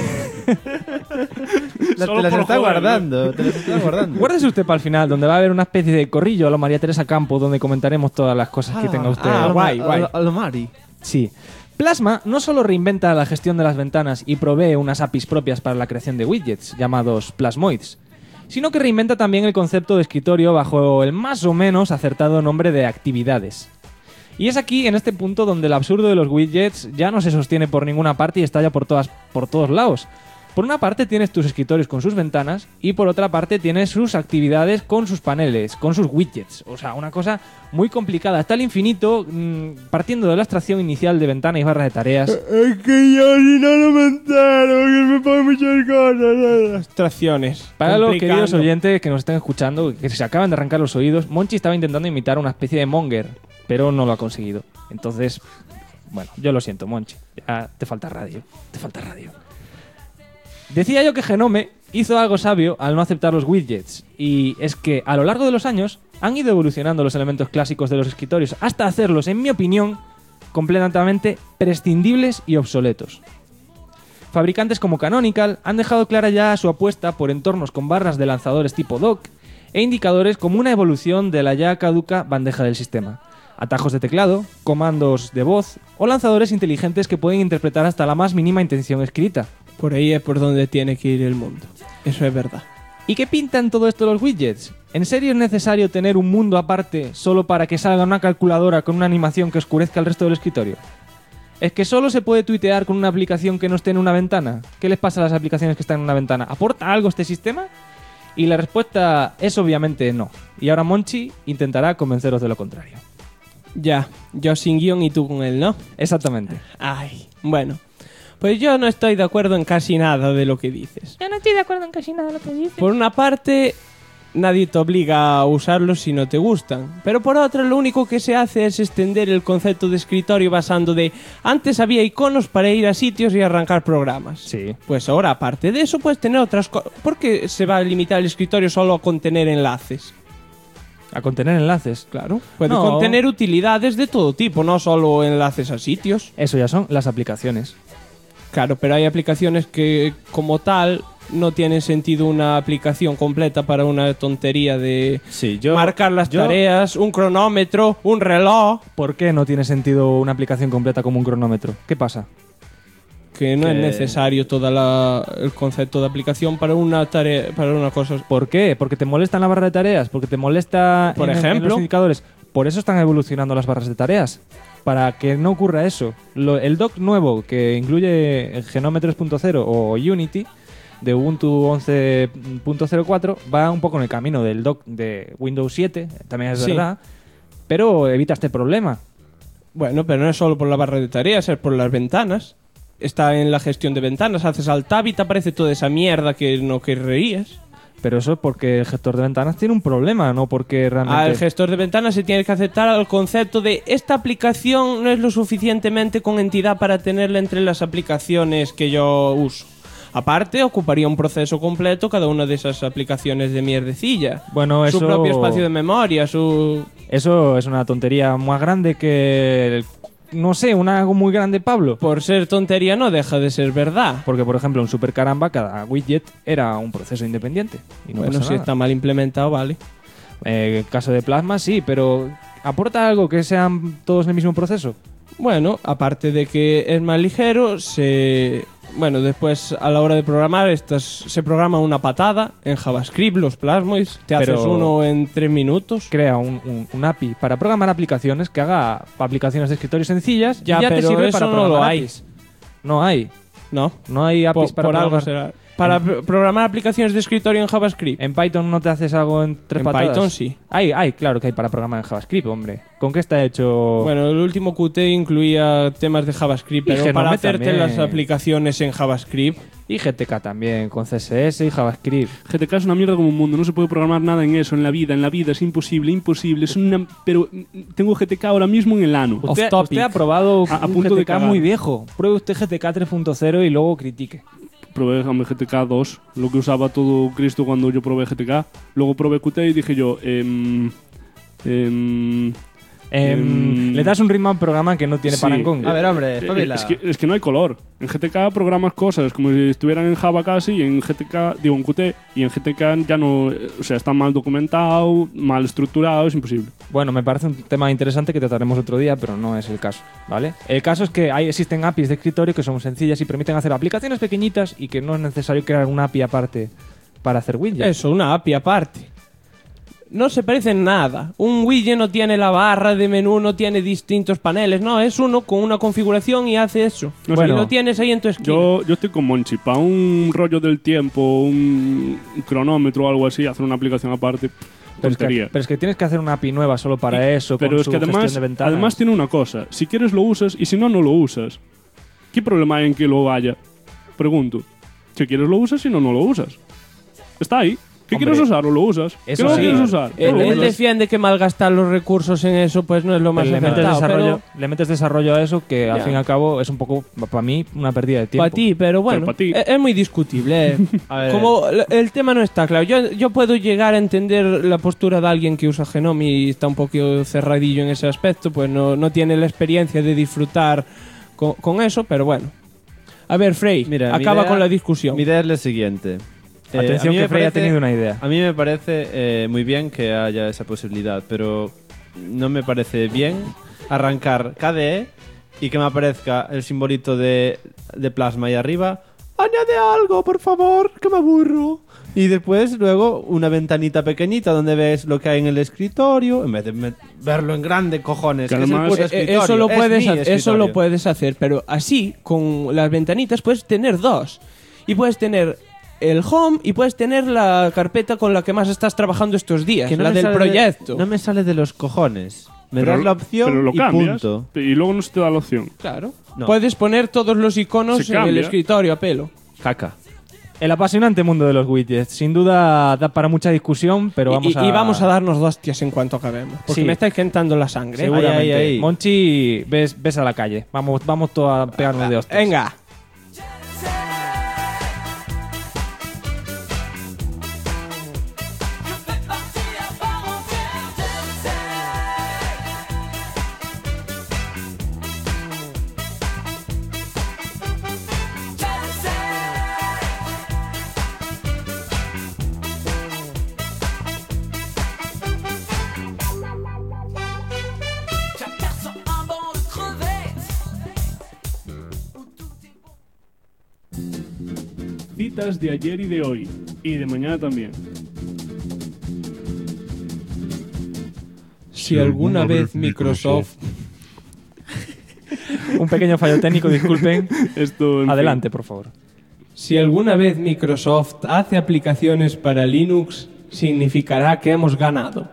Te las está guardando, te las está guardando. Guárdese usted para el final, donde va a haber una especie de corrillo a lo María Teresa Campos, donde comentaremos todas las cosas que tenga usted. guay, guay. A lo Mari. Sí. Plasma no solo reinventa la gestión de las ventanas y provee unas APIs propias para la creación de widgets, llamados plasmoids, sino que reinventa también el concepto de escritorio bajo el más o menos acertado nombre de actividades. Y es aquí, en este punto, donde el absurdo de los widgets ya no se sostiene por ninguna parte y estalla por todos lados. Por una parte tienes tus escritorios con sus ventanas y por otra parte tienes sus actividades con sus paneles, con sus widgets. O sea, una cosa muy complicada hasta el infinito, partiendo de la abstracción inicial de ventana y barra de tareas. Es que yo si no lo me entero, que me pongo muchas cosas. Abstracciones. Para los Complicando. queridos oyentes que nos estén escuchando, que se acaban de arrancar los oídos, Monchi estaba intentando imitar una especie de monger, pero no lo ha conseguido. Entonces, Bueno, yo lo siento, Monchi. Ya te falta radio. Te falta radio. Decía yo que Genome hizo algo sabio al no aceptar los widgets. Y es que a lo largo de los años han ido evolucionando los elementos clásicos de los escritorios hasta hacerlos, en mi opinión, completamente prescindibles y obsoletos. Fabricantes como Canonical han dejado clara ya su apuesta por entornos con barras de lanzadores tipo dock e indicadores como una evolución de la ya caduca bandeja del sistema. Atajos de teclado, comandos de voz o lanzadores inteligentes que pueden interpretar hasta la más mínima intención escrita. Por ahí es por donde tiene que ir el mundo. Eso es verdad. ¿Y qué pintan todo esto los widgets? ¿En serio es necesario tener un mundo aparte solo para que salga una calculadora con una animación que oscurezca el resto del escritorio? ¿Es que solo se puede tuitear con una aplicación que no esté en una ventana? ¿Qué les pasa a las aplicaciones que están en una ventana? ¿Aporta algo este sistema? Y la respuesta es obviamente no. Y ahora Monchi intentará convenceros de lo contrario. Ya, yo sin guión y tú con él, ¿no? Exactamente. Ay, bueno. Pues yo no estoy de acuerdo en casi nada de lo que dices. Yo no estoy de acuerdo en casi nada de lo que dices. Por una parte, nadie te obliga a usarlos si no te gustan. Pero por otra, lo único que se hace es extender el concepto de escritorio basando de antes había iconos para ir a sitios y arrancar programas. Sí. Pues ahora, aparte de eso, puedes tener otras cosas. ¿Por qué se va a limitar el escritorio solo a contener enlaces? A contener enlaces. Claro. Puede No. contener utilidades de todo tipo, no solo enlaces a sitios. Eso ya son las aplicaciones. Claro, pero hay aplicaciones que, como tal, no tiene sentido una aplicación completa para una tontería de Sí, yo... marcar las tareas, un cronómetro, un reloj. ¿Por qué no tiene sentido una aplicación completa como un cronómetro? ¿Qué pasa? Que no es necesario todo el concepto de aplicación para una tarea, para una cosa. ¿Por qué? ¿Porque te molesta en la barra de tareas? ¿Porque te molesta Por en ejemplo. los indicadores? Por eso están evolucionando las barras de tareas. Para que no ocurra eso. El dock nuevo que incluye el Genome 3.0 o Unity de Ubuntu 11.04 va un poco en el camino del dock de Windows 7, también es Sí. verdad, pero evita este problema. Bueno, pero no es solo por la barra de tareas, es por las ventanas. Está en la gestión de ventanas, haces alt-tab y te aparece toda esa mierda que no querrías. Pero eso es porque el gestor de ventanas tiene un problema, no porque realmente... Al gestor de ventanas se tiene que aceptar al concepto de esta aplicación no es lo suficientemente con entidad para tenerla entre las aplicaciones que yo uso. Aparte, ocuparía un proceso completo cada una de esas aplicaciones de mierdecilla. Bueno, su propio espacio de memoria, su... Eso es una tontería más grande que... No sé, algo muy grande, Pablo. Por ser tontería no deja de ser verdad. Porque, por ejemplo, en Super Caramba cada widget era un proceso independiente. Y no Bueno, pasa si nada. está mal implementado, vale. En el caso de Plasma, sí, pero ¿aporta algo que sean todos el mismo proceso? Bueno, aparte de que es más ligero, bueno, después a la hora de programar se programa una patada en JavaScript, los Plasmoids, te haces Pero- uno en 3 minutos. Crea un API para programar aplicaciones que haga aplicaciones de escritorio sencillas Ya, y ya te pero sirve eso para no programar lo hay. APIs. No hay. No, hay APIs para por algo programar. será. Para programar aplicaciones de escritorio en JavaScript. ¿En Python no te haces algo en tres En patadas? Python sí. Hay, claro que hay para programar en JavaScript, hombre. ¿Con qué está hecho? Bueno, el último Qt incluía temas de JavaScript, Y pero Genome para hacerte también. las aplicaciones en JavaScript. Y GTK también, con CSS y JavaScript. GTK es una mierda como un mundo, no se puede programar nada en eso, en la vida es imposible, es una... Pero tengo GTK ahora mismo en el ano. Usted ha probado A un punto de GTK cagar. muy viejo. Pruebe usted GTK 3.0 y luego critique. Probé GTK 2, lo que usaba todo Cristo cuando yo probé GTK. Luego probé Qt y dije yo... Le das un ritmo al programa que no tiene sí. parangón. A ver, hombre, espabila. Es que no hay color. En GTK programas cosas como si estuvieran en Java casi, y en GTK, digo en Qt, y en GTK ya no, o sea, está mal documentado, mal estructurado, es imposible. Bueno, me parece un tema interesante que trataremos otro día, pero no es el caso, ¿vale? El caso es que existen APIs de escritorio que son sencillas y permiten hacer aplicaciones pequeñitas y que no es necesario crear una API aparte para hacer widgets. Eso, una API aparte. No se parece en nada. Un widget no tiene la barra de menú, no tiene distintos paneles. No, es uno con una configuración y hace eso. No sé, Bueno, y lo tienes ahí en tu esquina. Yo estoy con Monchi, para un rollo del tiempo, un cronómetro o algo así, hacer una aplicación aparte, tontería. Pero es que tienes que hacer una API nueva solo para eso, Pero con es su que gestión de ventanas. además tiene una cosa, si quieres lo usas y si no, no lo usas. ¿Qué problema hay en que lo haya? Pregunto. Si quieres lo usas, si no, no lo usas. Está ahí. ¿Qué quieres usar o lo usas? ¿Qué Eso no sí. quieres usar? Él defiende que malgastar los recursos en eso pues no es lo más le metes, acertado. le metes desarrollo a eso que al Ya. fin y al cabo es un poco, para mí, una pérdida de tiempo. Para ti, pero bueno, pa' ti. es muy discutible. A ver, Como el tema no está claro. Yo puedo llegar a entender la postura de alguien que usa Genome y está un poco cerradillo en ese aspecto, pues no tiene la experiencia de disfrutar con eso, pero bueno. A ver, Frey, mira, mi acaba idea- con la discusión. Mi idea es la siguiente. a Atención mí que me Frey ha parece- tenido una idea. A mí me parece muy bien que haya esa posibilidad, pero no me parece bien arrancar KDE y que me aparezca el simbolito de plasma ahí arriba. Añade algo, por favor, que me aburro. Y después, luego, una ventanita pequeñita donde ves lo que hay en el escritorio, en vez de verlo en grande, cojones. Que Que es el además- puto escritorio, Eso lo es puedes mi eso lo escritorio. puedes hacer, pero así con las ventanitas puedes tener dos. Y puedes tener el home y puedes tener la carpeta con la que más estás trabajando estos días, Que no la me del sale proyecto. no me sale de los cojones. Me das la opción pero lo y cambias, punto. y luego no se te da la opción. Claro. No. Puedes poner todos los iconos Se en el cambia. escritorio a pelo. Caca. El apasionante mundo de los widgets. Sin duda da para mucha discusión, pero Y vamos a dar darnos 2 hostias en cuanto acabemos. Porque Sí. me está esquentando la sangre. seguramente. Ahí. Monchi, ves a la calle. Vamos todos a pegarnos de hostias. Venga. J'aperçois un banc de crevettes. Citas de ayer y de hoy. Y de mañana también. Si alguna vez Microsoft... Un pequeño fallo técnico, disculpen. Esto, en fin. Adelante, por favor. Si alguna vez Microsoft hace aplicaciones para Linux, significará que hemos ganado.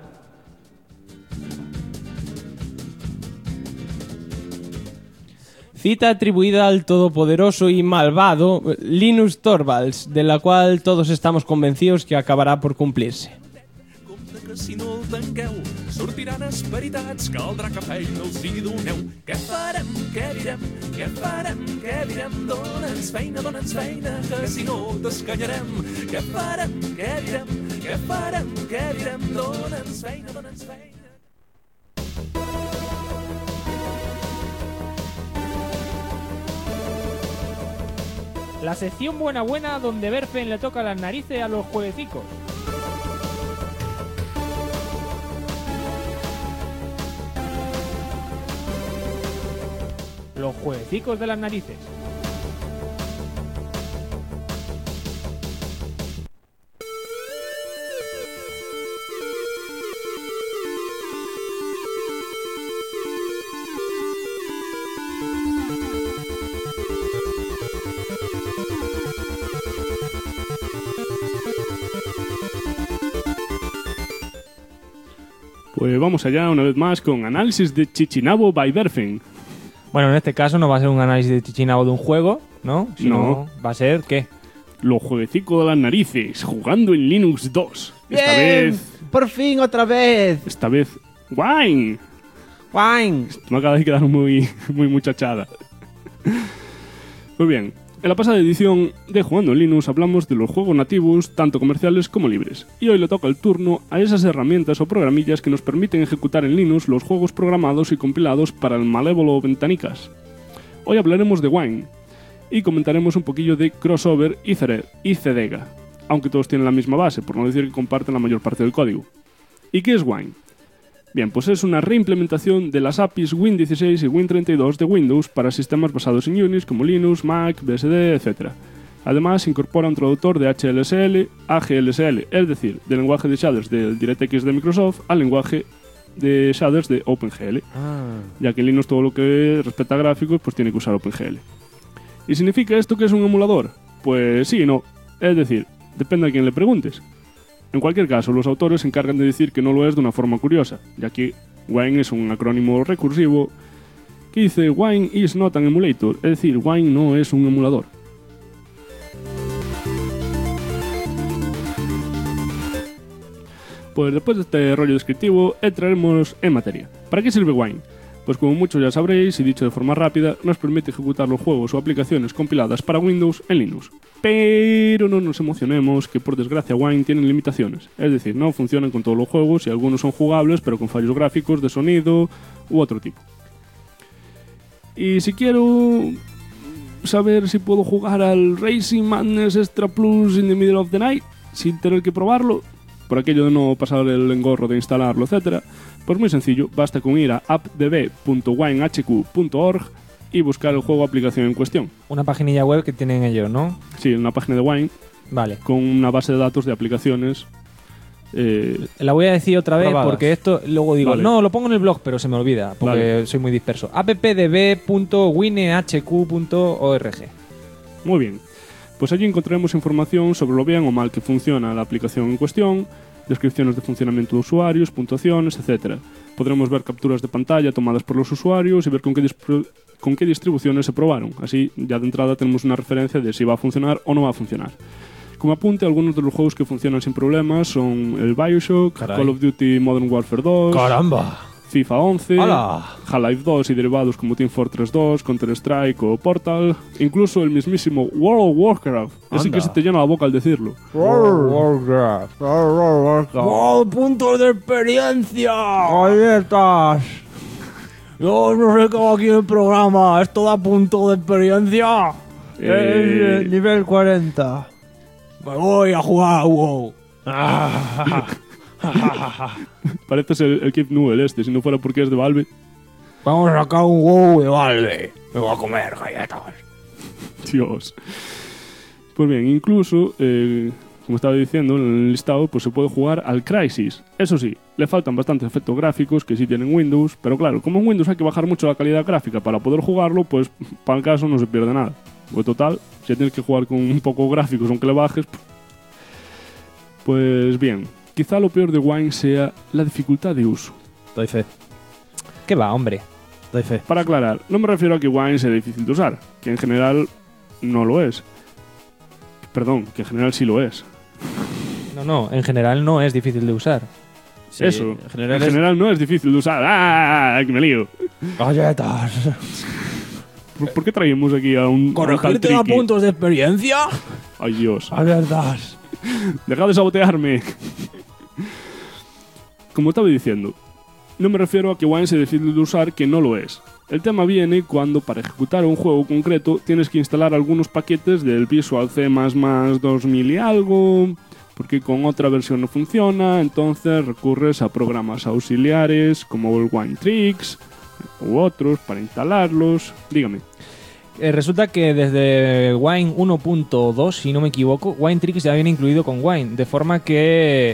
Cita atribuida al todopoderoso y malvado Linus Torvalds, de la cual todos estamos convencidos que acabará por cumplirse. Compte que si no el tanqueu, sortiran esperitats, caldrà que feina els hi doneu. Què farem, què direm, què farem, què direm? Dóna'ns feina, que si no t'escanyarem. Què farem, què direm, què farem, què direm? Dóna'ns feina. La sección buena donde Berfen le toca las narices a los jueguecicos. Los jueguecicos de las narices. Pues vamos allá una vez más con análisis de Chichinabo by Berfen. Bueno, en este caso no va a ser un análisis de chichinabo de un juego, ¿no? Sino No. va a ser, ¿qué? Los jueguecicos de las narices, jugando en Linux 2. Esta ¡Bien! vez, ¡Por fin otra vez! Wine. ¡Wine! Me acaba de quedar muy muchachada. Muy bien. En la pasada edición de Jugando en Linux hablamos de los juegos nativos, tanto comerciales como libres. Y hoy le toca el turno a esas herramientas o programillas que nos permiten ejecutar en Linux los juegos programados y compilados para el malévolo Ventanicas. Hoy hablaremos de Wine y comentaremos un poquillo de Crossover y Cedega, aunque todos tienen la misma base, por no decir que comparten la mayor parte del código. ¿Y qué es Wine? Bien, pues es una reimplementación de las APIs Win16 y Win32 de Windows para sistemas basados en Unix como Linux, Mac, BSD, etc. Además, incorpora un traductor de HLSL a GLSL, es decir, del lenguaje de shaders del DirectX de Microsoft al lenguaje de shaders de OpenGL, ya que en Linux todo lo que respecta a gráficos pues tiene que usar OpenGL. ¿Y significa esto que es un emulador? Pues sí y no, es decir, depende a quién le preguntes. En cualquier caso, los autores se encargan de decir que no lo es de una forma curiosa, ya que Wine es un acrónimo recursivo que dice Wine is not an emulator, es decir, Wine no es un emulador. pues después de este rollo descriptivo, entraremos en materia. ¿Para qué sirve Wine? Pues como muchos ya sabréis, y dicho de forma rápida, nos permite ejecutar los juegos o aplicaciones compiladas para Windows en Linux. Pero no nos emocionemos que por desgracia Wine tiene limitaciones. Es decir, no funcionan con todos los juegos y algunos son jugables pero con fallos gráficos, de sonido u otro tipo. Y si quiero saber si puedo jugar al Racing Madness Extra Plus in the Middle of the Night sin tener que probarlo, por aquello de no pasar el engorro de instalarlo, etc., pues muy sencillo, basta con ir a appdb.winehq.org y buscar el juego o aplicación en cuestión. Una paginilla web que tienen ellos, ¿no? Sí, en una página de Wine Vale. con una base de datos de aplicaciones. La voy a decir otra vez Probadas. porque esto luego digo, Vale. no, lo pongo en el blog, pero se me olvida porque Vale. soy muy disperso. appdb.winehq.org. Muy bien. Pues allí encontraremos información sobre lo bien o mal que funciona la aplicación en cuestión, descripciones de funcionamiento de usuarios, puntuaciones, etc. Podremos ver capturas de pantalla tomadas por los usuarios y ver con qué distribuciones se probaron. Así, ya de entrada tenemos una referencia de si va a funcionar o no va a funcionar. Como apunte, algunos de los juegos que funcionan sin problemas son el BioShock, Caray. Call of Duty Modern Warfare 2, ¡Caramba! FIFA 11, ¡Hala! Half-Life 2 y derivados como Team Fortress 2, Counter-Strike o Portal, incluso el mismísimo World of Warcraft, ese Anda. que se te llena la boca al decirlo. ¡Oh, puntos de experiencia! ¡Galletas! Yo no sé cómo aquí en el programa. ¿Esto da punto de experiencia? Nivel 40. Me voy a jugar a WoW. Pareces el Keith Newell este, si no fuera porque es de Valve. Vamos a sacar un WoW de Valve. Me voy a comer galletas. Dios. Pues bien, incluso, como estaba diciendo en el listado, pues se puede jugar al Crysis. Eso sí, le faltan bastantes efectos gráficos que sí tienen Windows, pero claro, como en Windows hay que bajar mucho la calidad gráfica para poder jugarlo, pues para el caso no se pierde nada. Pues total, si tienes que jugar con un poco gráficos aunque le bajes, pues bien. Quizá lo peor de Wine sea la dificultad de uso. Doy fe. ¿Qué va, hombre? Doy fe. Para aclarar, no me refiero a que Wine sea difícil de usar, que en general no lo es. Perdón, que en general sí lo es. No, en general no es difícil de usar. Sí, Eso, en en general, general no es difícil de usar. ¡Ah! ¡Que me lío! Galletas. ¿Por qué traemos aquí a un tal ¿Corregirte da Triki? puntos de experiencia? Ay, Dios. Galletas. Dejad de sabotearme. Como estaba diciendo, no me refiero a que Wine sea difícil de usar, que no lo es. El tema viene cuando para ejecutar un juego concreto tienes que instalar algunos paquetes del Visual C++ 2000 y algo, porque con otra versión no funciona, entonces recurres a programas auxiliares como el Winetricks u otros para instalarlos. Dígame. Resulta que desde Wine 1.2, si no me equivoco, Winetricks ya viene incluido con Wine, de forma que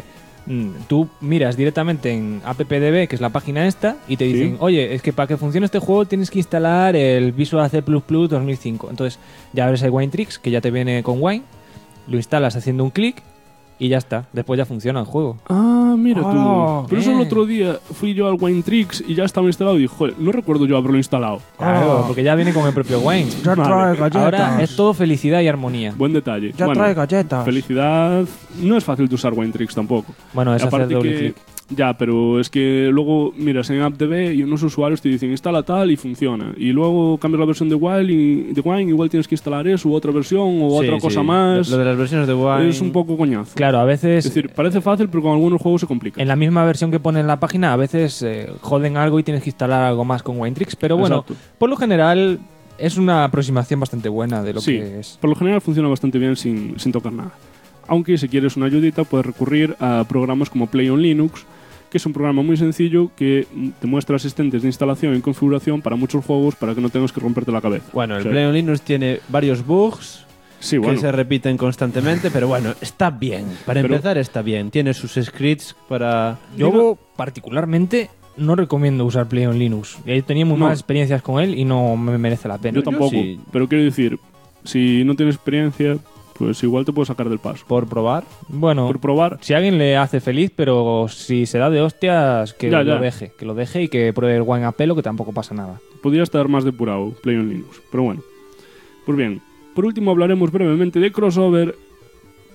tú miras directamente en appdb, que es la página esta, y te dicen, Sí. oye, es que para que funcione este juego tienes que instalar el Visual C++ 2005. Entonces ya abres el Winetricks, que ya te viene con Wine, lo instalas haciendo un clic y ya está. Después ya funciona el juego. Ah, mira Ah, tú. Pero eso el bien. otro día fui yo al Winetricks y ya estaba instalado y dije, joder, no recuerdo yo haberlo instalado. Claro, porque ya viene con el propio Wine. Ya Vale. trae galletas. Ahora es todo felicidad y armonía. Buen detalle. Ya Bueno, trae galletas. felicidad. No es fácil de usar Winetricks tampoco. Bueno, es hacer Aparte doble que, clic. ya, pero es que luego miras en AppDB y unos usuarios te dicen instala tal y funciona. Y luego cambias la versión de Wine, igual tienes que instalar eso u otra versión o Sí, otra cosa sí. más. Lo de las versiones de Wine. Es un poco coñazo. Claro, a veces Es decir, parece fácil, pero con algunos juegos se complica. en la misma versión que pone en la página, a veces joden algo y tienes que instalar algo más con Winetricks. Pero bueno, Exacto. por lo general es una aproximación bastante buena de lo Sí, que es. por lo general funciona bastante bien sin tocar nada. Aunque si quieres una ayudita puedes recurrir a programas como Play on Linux, que es un programa muy sencillo que te muestra asistentes de instalación y configuración para muchos juegos para que no tengas que romperte la cabeza. Bueno, el Sí. Play on Linux tiene varios bugs Sí, que bueno. se repiten constantemente, pero bueno, está bien. Para Pero- empezar está bien. Tiene sus scripts para... Yo particularmente no recomiendo usar Play on Linux. He tenido muy No. malas experiencias con él y no me merece la pena. Yo tampoco, sí. pero quiero decir, si no tienes experiencia, pues igual te puedo sacar del paso. Por probar. Bueno, Por probar, si a alguien le hace feliz, pero si se da de hostias, que Ya, lo ya. deje. Que lo deje y que pruebe el Wine a pelo, que tampoco pasa nada. podría estar más depurado Play on Linux, pero bueno. Pues bien, por último hablaremos brevemente de crossover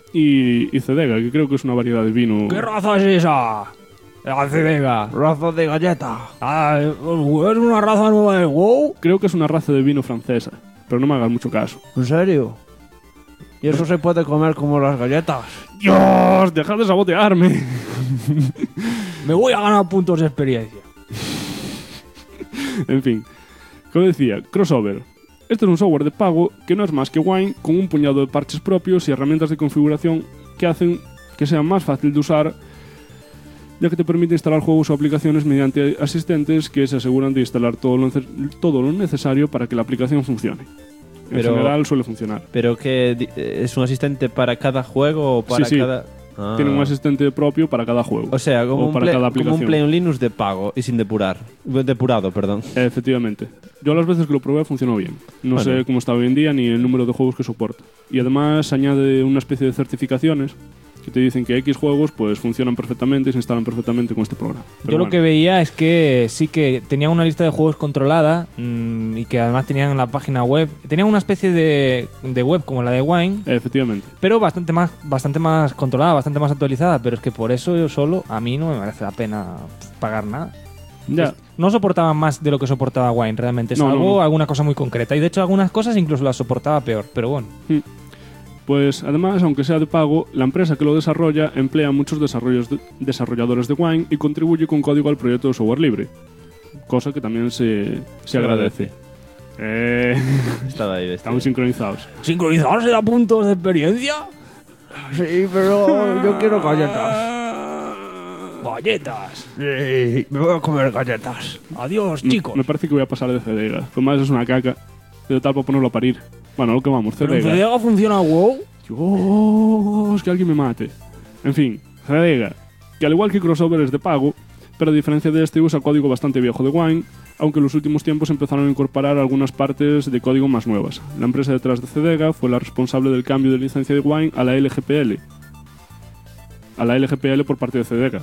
y Cedega, que creo que es una variedad de vino. ¿Qué raza es esa? La Cedega. Raza de galleta. Ah, ¿es una raza nueva del WoW? Creo que es una raza de vino francesa, pero no me hagas mucho caso. ¿En serio? ¿Y eso se puede comer como las galletas? ¡Dios! ¡Dejad de sabotearme! Me voy a ganar puntos de experiencia. En fin, como decía, Crossover. Este es un software de pago que no es más que Wine con un puñado de parches propios y herramientas de configuración que hacen que sea más fácil de usar, ya que te permite instalar juegos o aplicaciones mediante asistentes que se aseguran de instalar todo lo necesario para que la aplicación funcione. En Pero- general suele funcionar. ¿Pero que es un asistente para cada juego o para Sí, sí. cada...? Ah. Tiene un asistente propio para cada juego. O sea, como o un, para play, cada como aplicación. un Play on Linux de pago y sin depurar. Depurado, perdón. Efectivamente. Yo las veces que lo probé funcionó bien. No Bueno. sé cómo está hoy en día ni el número de juegos que soporta. Y además añade una especie de certificaciones que te dicen que X juegos pues funcionan perfectamente y se instalan perfectamente con este programa. Pero Yo lo bueno, que veía es que sí que tenían una lista de juegos controlada y que además tenían la página web. Tenían una especie de web como la de Wine, efectivamente. pero bastante más controlada, bastante más actualizada. Pero es que por eso yo solo, a mí no me merece la pena pagar nada. Ya. No soportaba más de lo que soportaba Wine realmente, No, salvo no. alguna cosa muy concreta. Y de hecho algunas cosas incluso las soportaba peor, pero bueno. Pues además, aunque sea de pago, la empresa que lo desarrolla emplea a muchos desarrolladores de Wine y contribuye con código al proyecto de software libre. Cosa que también se agradece. Estaba ahí. Estamos sincronizados. ¿Sincronizarse da puntos de experiencia? Sí, pero yo quiero galletas. ¡Galletas! Sí, me voy a comer galletas. Adiós, chicos. Me parece que voy a pasar de Cedega. Tomás es una caca. De tal para ponerlo a parir. Bueno, lo que vamos, ¿Pero en Cedega. Cedega funciona WoW? Dios, que alguien me mate. En fin, Cedega, que al igual que Crossover es de pago, pero a diferencia de este usa código bastante viejo de Wine, aunque en los últimos tiempos empezaron a incorporar algunas partes de código más nuevas. La empresa detrás de Cedega fue la responsable del cambio de licencia de Wine a la LGPL. A la LGPL por parte de Cedega.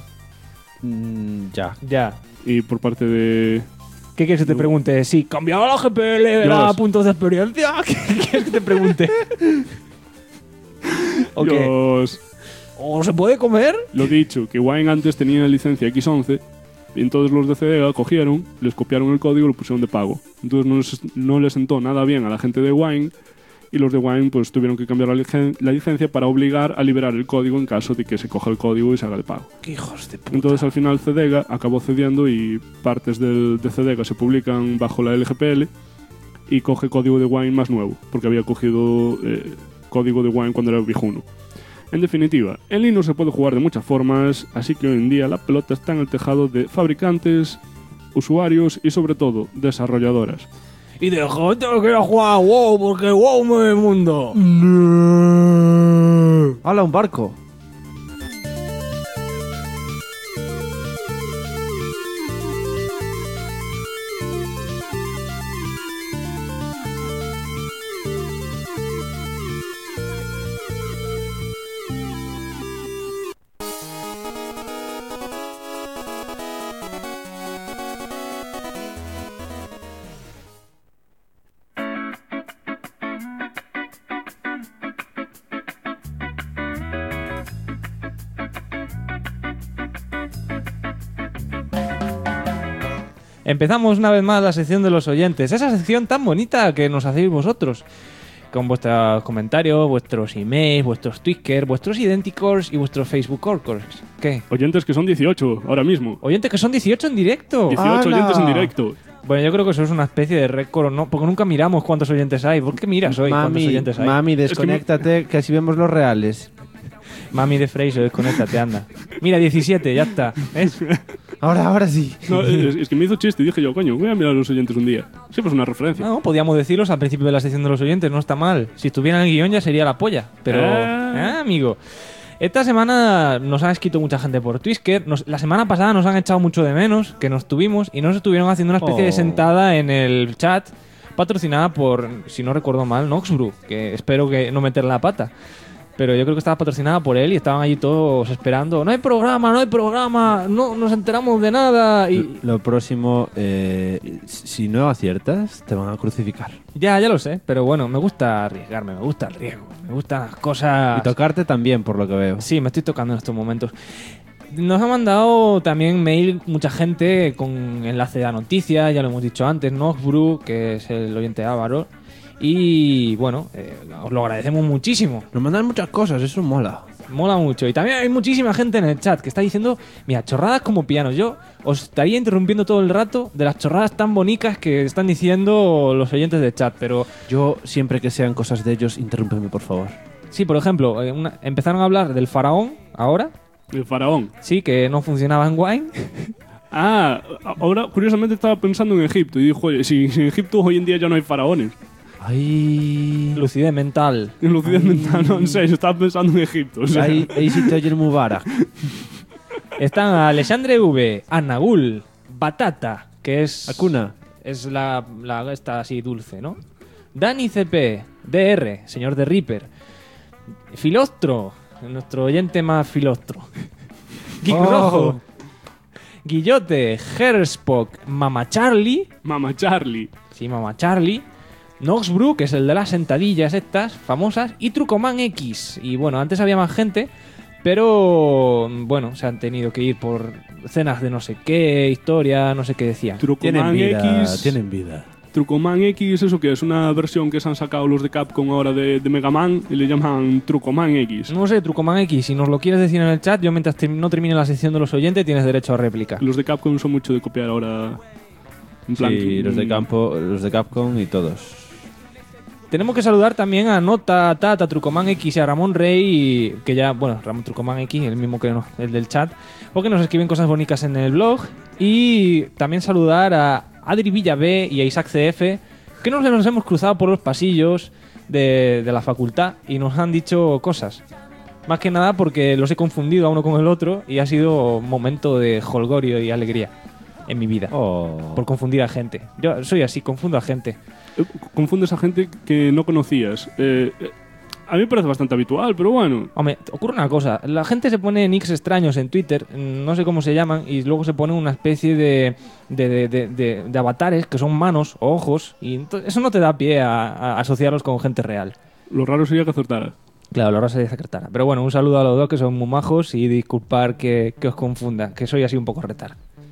Ya. Ya. Y por parte de... ¿Qué quieres que te pregunte? Si cambiaba la GPL da Dios. puntos de experiencia. ¿Qué quieres que te pregunte? ¿O qué? Dios. ¿O se puede comer? Lo dicho, que Wine antes tenía licencia X11 y entonces los de Cedega cogieron, les copiaron el código y lo pusieron de pago. Entonces no les sentó nada bien a la gente de Wine y los de Wine pues tuvieron que cambiar la licencia para obligar a liberar el código en caso de que se coja el código y se haga de pago. ¡Qué hijos de puta! Entonces al final Cedega acabó cediendo y partes de Cedega se publican bajo la LGPL y coge código de Wine más nuevo, porque había cogido código de Wine cuando era viejuno. En definitiva, en Linux se puede jugar de muchas formas, así que hoy en día la pelota está en el tejado de fabricantes, usuarios y sobre todo desarrolladoras. Y de gente que quiera jugar a WoW porque WoW mueve el mundo. ¡Hala, un barco! Empezamos una vez más la sección de los oyentes. Esa sección tan bonita que nos hacéis vosotros. Con vuestros comentarios, vuestros emails, vuestros Twitter, vuestros idénticos y vuestros Facebook Orcors. ¿Qué? Oyentes que son 18 ahora mismo. Oyentes que son 18 en directo. 18 ¡Hala! oyentes en directo. Bueno, yo creo que eso es una especie de récord, ¿no? Porque nunca miramos cuántos oyentes hay. ¿Por qué miras hoy cuántos oyentes hay? Mami, desconéctate, que así vemos los reales. Mami de Fraser, desconéctate, anda. Mira, 17, ya está. ¿Ves? Ahora sí. No, es que me hizo chiste y dije yo, coño, voy a mirar a los oyentes un día. Siempre es una referencia. No, podíamos decirlos al principio de la sección de los oyentes, no está mal. Si estuvieran en el guión ya sería la polla. Pero, amigo. Esta semana nos han escrito mucha gente por Twitter. La semana pasada nos han echado mucho de menos, que nos tuvimos, y nos estuvieron haciendo una especie de sentada en el chat, patrocinada por, si no recuerdo mal, Noxbrew, que espero que no meter la pata. pero yo creo que estaba patrocinada por él y estaban allí todos esperando. No hay programa, no nos enteramos de nada. Y Lo próximo, si no aciertas, te van a crucificar. ya lo sé, pero bueno, me gusta arriesgarme, me gusta el riesgo, me gustan las cosas. Y tocarte también, por lo que veo. Sí, me estoy tocando en estos momentos. Nos ha mandado también mail mucha gente con enlace a noticias, ya lo hemos dicho antes, Noxbru, que es el oyente Ávaro. Y bueno, os lo agradecemos muchísimo. Nos mandan muchas cosas, eso mola. Mola mucho. Y también hay muchísima gente en el chat que está diciendo, mira, chorradas como pianos. Yo os estaría interrumpiendo todo el rato de las chorradas tan bonitas que están diciendo los oyentes del chat, pero Yo, siempre que sean cosas de ellos, interrúmpeme, por favor. sí, por ejemplo, empezaron a hablar del faraón ahora, El faraón. sí, que no funcionaba en Wine. Ah, ahora curiosamente estaba pensando en Egipto y dijo, oye, si en Egipto hoy en día ya no hay faraones. Ay. Lucidez mental. En lucidez mental, no, en serio, estaba pensando en Egipto. O sea, Ahí sí te oye el Mubarak. Están Alexandre V, Anagul, Batata, que es... Acuna. Es la esta así dulce, ¿no? Dani CP, DR, señor de Reaper. Filostro, nuestro oyente más filostro. Geek Rojo. Guillote, Herspock, Mama Charlie. Mama Charlie. Sí, Mama Charlie. Noxbru, que es el de las sentadillas estas famosas. Y Trucoman X. Y bueno, antes había más gente, pero bueno, se han tenido que ir por cenas de no sé qué, historia, no sé qué decían. Trucoman X. Tienen vida. Trucoman X, ¿eso qué es? Una versión que se han sacado los de Capcom ahora de Mega Man y le llaman Trucoman X. No sé, Trucoman X, si nos lo quieres decir en el chat, yo mientras no termine la sección de los oyentes tienes derecho a réplica. Los de Capcom son mucho de copiar ahora. En plan, Sí, los de Capcom y todos. Tenemos que saludar también a Nota, Tata, Trucoman X y a Ramón Rey, que ya, bueno, Ramón Trucoman X, el mismo que el del chat, porque nos escriben cosas bonitas en el blog. Y también saludar a Adri Villabé y a Isaac CF, que nos hemos cruzado por los pasillos de la facultad y nos han dicho cosas. Más que nada porque los he confundido a uno con el otro y ha sido un momento de jolgorio y alegría en mi vida. Por confundir a gente. Yo soy así, confundo a gente. Confundes a gente que no conocías. A mí me parece bastante habitual, pero bueno. Hombre, ocurre una cosa. La gente se pone nicks extraños en Twitter, no sé cómo se llaman, y luego se pone una especie de avatares que son manos o ojos, y eso no te da pie a asociarlos con gente real. Lo raro sería que acertara. Claro, lo raro sería que acertara. Pero bueno, un saludo a los dos que son muy majos y disculpar que os confunda, que soy así un poco retar.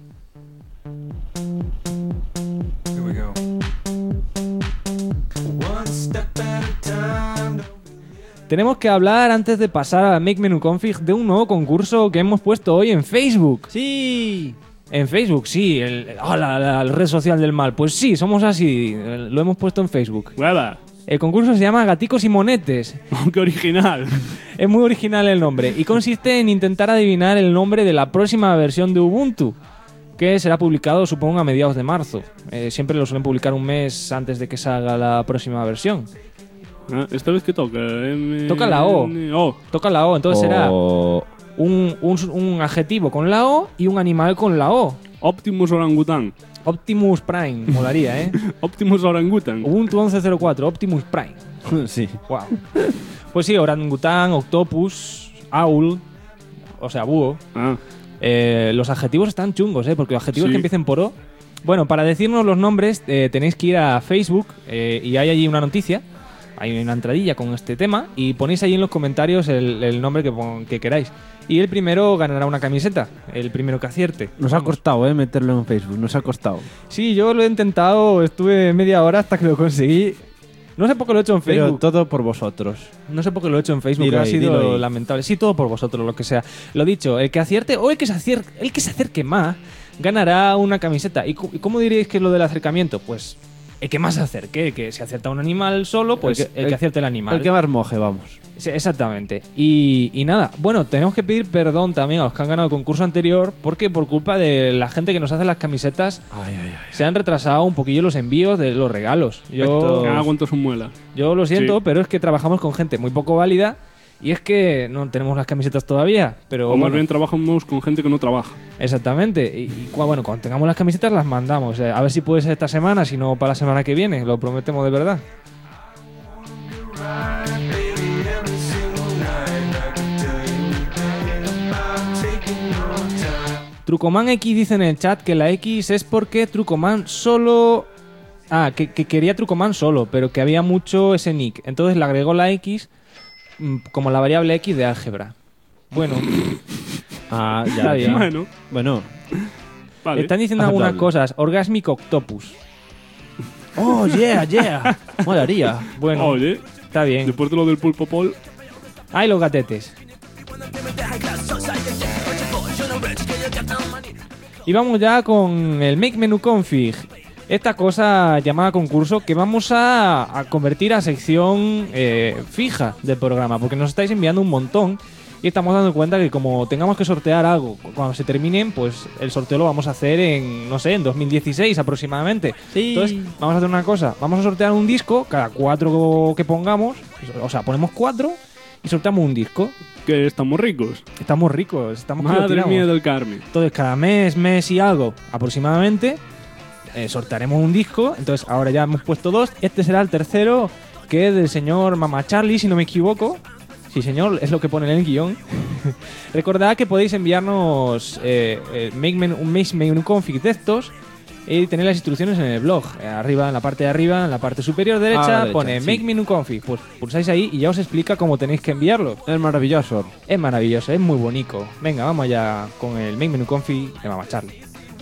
Tenemos que hablar, antes de pasar a Make Menu Config, de un nuevo concurso que hemos puesto hoy en Facebook. ¡Sí! En Facebook, sí. La red social del mal. Pues sí, somos así. Lo hemos puesto en Facebook. ¡Hueva! El concurso se llama Gaticos y Monetes. ¡Qué original! Es muy original el nombre. Y consiste en intentar adivinar el nombre de la próxima versión de Ubuntu, que será publicado, supongo, a mediados de marzo. Siempre lo suelen publicar un mes antes de que salga la próxima versión. ¿Esta vez qué toca? Toca la O. Toca la O, entonces será O- un adjetivo con la O y un animal con la O. Optimus Orangután. Optimus Prime, molaría, ¿eh? Optimus Orangután. Ubuntu 11.04, Optimus Prime. sí. Wow. Pues sí, orangután, octopus, owl, o sea, búho. Ah, Los adjetivos están chungos, ¿eh? Porque los adjetivos Sí. que empiecen por O. Bueno, para decirnos los nombres tenéis que ir a Facebook y hay allí una noticia. Hay una entradilla con este tema y ponéis ahí en los comentarios el nombre que queráis. Y el primero ganará una camiseta, el primero que acierte. Nos ha costado, meterlo en Facebook. Nos ha costado. Sí, yo lo he intentado, estuve media hora hasta que lo conseguí. No sé por qué lo he hecho en Pero Facebook. todo por vosotros. No sé por qué lo he hecho en Facebook, Dilo ha ahí, sido dilo ahí. lamentable. Sí, todo por vosotros, lo que sea. Lo dicho, el que acierte o el que se acerque más ganará una camiseta. ¿Y cómo diríais que es lo del acercamiento? Pues el que más se acerque, que si acierta un animal solo, pues el que acierte el animal. El que más moje, vamos. Sí, exactamente. Y nada, bueno, tenemos que pedir perdón también a los que han ganado el concurso anterior, porque por culpa de la gente que nos hace las camisetas se han retrasado un poquillo los envíos de los regalos. que aguanto su muela. Yo lo siento, Sí. pero es que trabajamos con gente muy poco válida y es que no tenemos las camisetas todavía. Pero O más bueno, bien trabajamos con gente que no trabaja. exactamente. Bueno, cuando tengamos las camisetas las mandamos. A ver si puede ser esta semana, si no para la semana que viene. Lo prometemos de verdad. Trucoman X dice en el chat que la X es porque Trucoman solo... que quería Trucoman solo, pero que había mucho ese nick. Entonces le agregó la X como la variable X de álgebra. Bueno. Ya, Está bien. ya. Bueno. Vale. Están diciendo aceptable. algunas cosas. Orgasmic Octopus. Oh, yeah. Molaría. Bueno, Oye, está bien. después de lo del pulpo pol, ¡Ay, los gatetes! Y vamos ya con el Make Menu Config. Esta cosa llamada concurso que vamos a convertir a sección fija del programa, porque nos estáis enviando un montón y estamos dando cuenta que como tengamos que sortear algo cuando se terminen, pues el sorteo lo vamos a hacer en 2016 aproximadamente. Sí. Entonces, vamos a hacer una cosa, vamos a sortear un disco, cada 4 que pongamos, o sea, ponemos 4 y sorteamos un disco. que estamos ricos. Estamos ricos, estamos que lo Madre tiramos. mía del Carmen. Entonces, cada mes y algo aproximadamente, sortearemos un disco. Entonces, ahora ya hemos puesto 2. Este será el tercero, que es del señor Mama Charlie, si no me equivoco. Sí, señor, es lo que pone en el guión. Recordad que podéis enviarnos un Make Menu Config de estos y tener las instrucciones en el blog. Arriba, en la parte de arriba, en la parte superior derecha, pone sí. Make Menu Config. Pues pulsáis ahí y ya os explica cómo tenéis que enviarlo. Es maravilloso. Es maravilloso, es muy bonito. Venga, vamos allá con el Make Menu Config de Mama Charlie.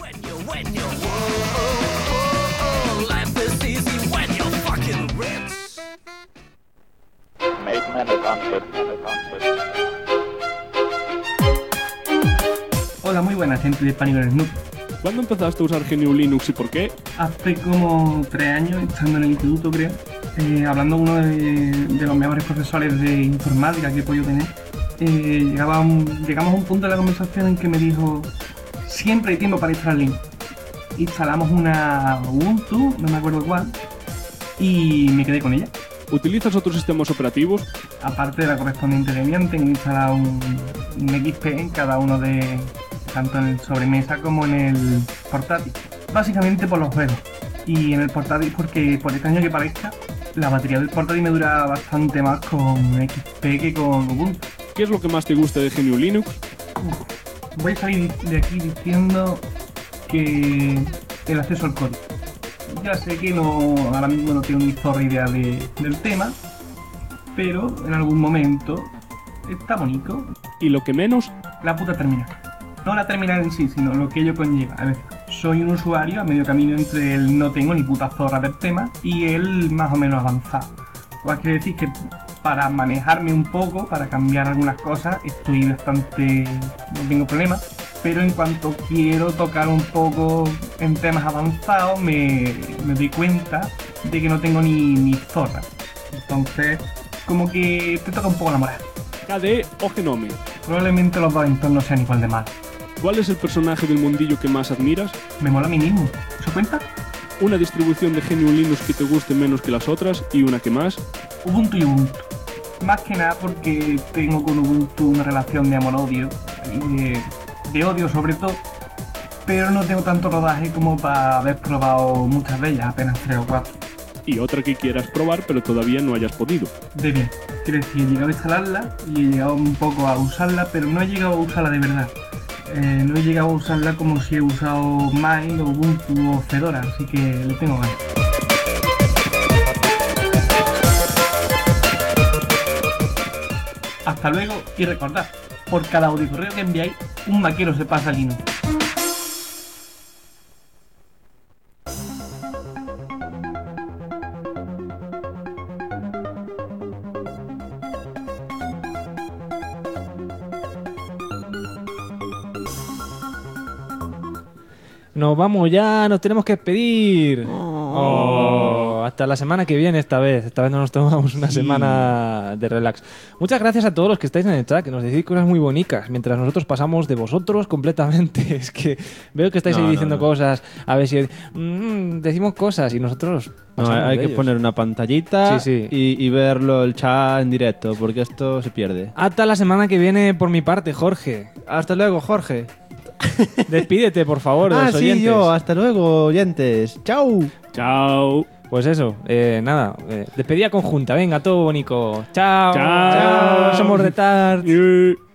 Hola, muy buenas, gente de Pánico en Snoop. ¿Cuándo empezaste a usar GNU Linux y por qué? Hace como 3 años, estando en el instituto, creo, hablando con uno de los mejores profesores de informática que he podido tener, llegamos a un punto de la conversación en que me dijo: siempre hay tiempo para instalar Linux. Instalamos una Ubuntu, no me acuerdo cuál, y me quedé con ella. ¿Utilizas otros sistemas operativos? Aparte de la correspondiente Debian, tengo instalado un XP en cada uno de... tanto en el sobremesa como en el portátil. Básicamente por los juegos. Y en el portátil porque, por extraño que parezca, la batería del portátil me dura bastante más con XP que con Ubuntu. ¿Qué es lo que más te gusta de GNU Linux? Voy a salir de aquí diciendo que el acceso al código. Ya sé que ahora mismo no tengo ni zorra idea del tema, pero en algún momento está bonito. ¿Y lo que menos? La puta terminal. No la terminal en sí, sino lo que ello conlleva. A ver, soy un usuario a medio camino entre el no tengo ni puta zorra del tema y el más o menos avanzado. Lo que quiere decir que para manejarme un poco, para cambiar algunas cosas, estoy bastante... no tengo problemas. Pero en cuanto quiero tocar un poco en temas avanzados, me doy cuenta de que no tengo ni zorra. Entonces, como que te toca un poco la moral. ¿KDE o Genome? Probablemente los dos entornos sean igual de mal. ¿Cuál es el personaje del mundillo que más admiras? Me mola a mí mismo. ¿Eso cuenta? ¿Una distribución de GNU Linux que te guste menos que las otras y una que más? Ubuntu y Ubuntu. Más que nada porque tengo con Ubuntu una relación de amor-odio, de odio sobre todo, pero no tengo tanto rodaje como para haber probado muchas de ellas, apenas 3 o 4. Y otra que quieras probar pero todavía no hayas podido. Debian. Quiero decir, he llegado a instalarla y he llegado un poco a usarla, pero no he llegado a usarla de verdad. No he llegado a usarla como si he usado Mind o Ubuntu o Fedora, así que le tengo ganas. Hasta luego y recordad, por cada audio correo que enviáis, un maquero se pasa a Linux. Nos vamos ya, nos tenemos que despedir. Hasta la semana que viene esta vez. Esta vez no nos tomamos una semana de relax. Muchas gracias a todos los que estáis en el chat, que nos decís cosas muy bonitas, mientras nosotros pasamos de vosotros completamente. Es que veo que estáis ahí diciendo cosas, a ver si decimos cosas y nosotros pasamos hay de que ellos. poner una pantallita Sí. y verlo el chat en directo, porque esto se pierde. Hasta la semana que viene por mi parte, Jorge. Hasta luego, Jorge. Despídete, por favor, de los sí, oyentes. yo. Hasta luego, oyentes. Chao. Chao. Pues eso, nada, despedida conjunta. Venga, todo bonito. Chao. Chao. Somos Retard. Yeah.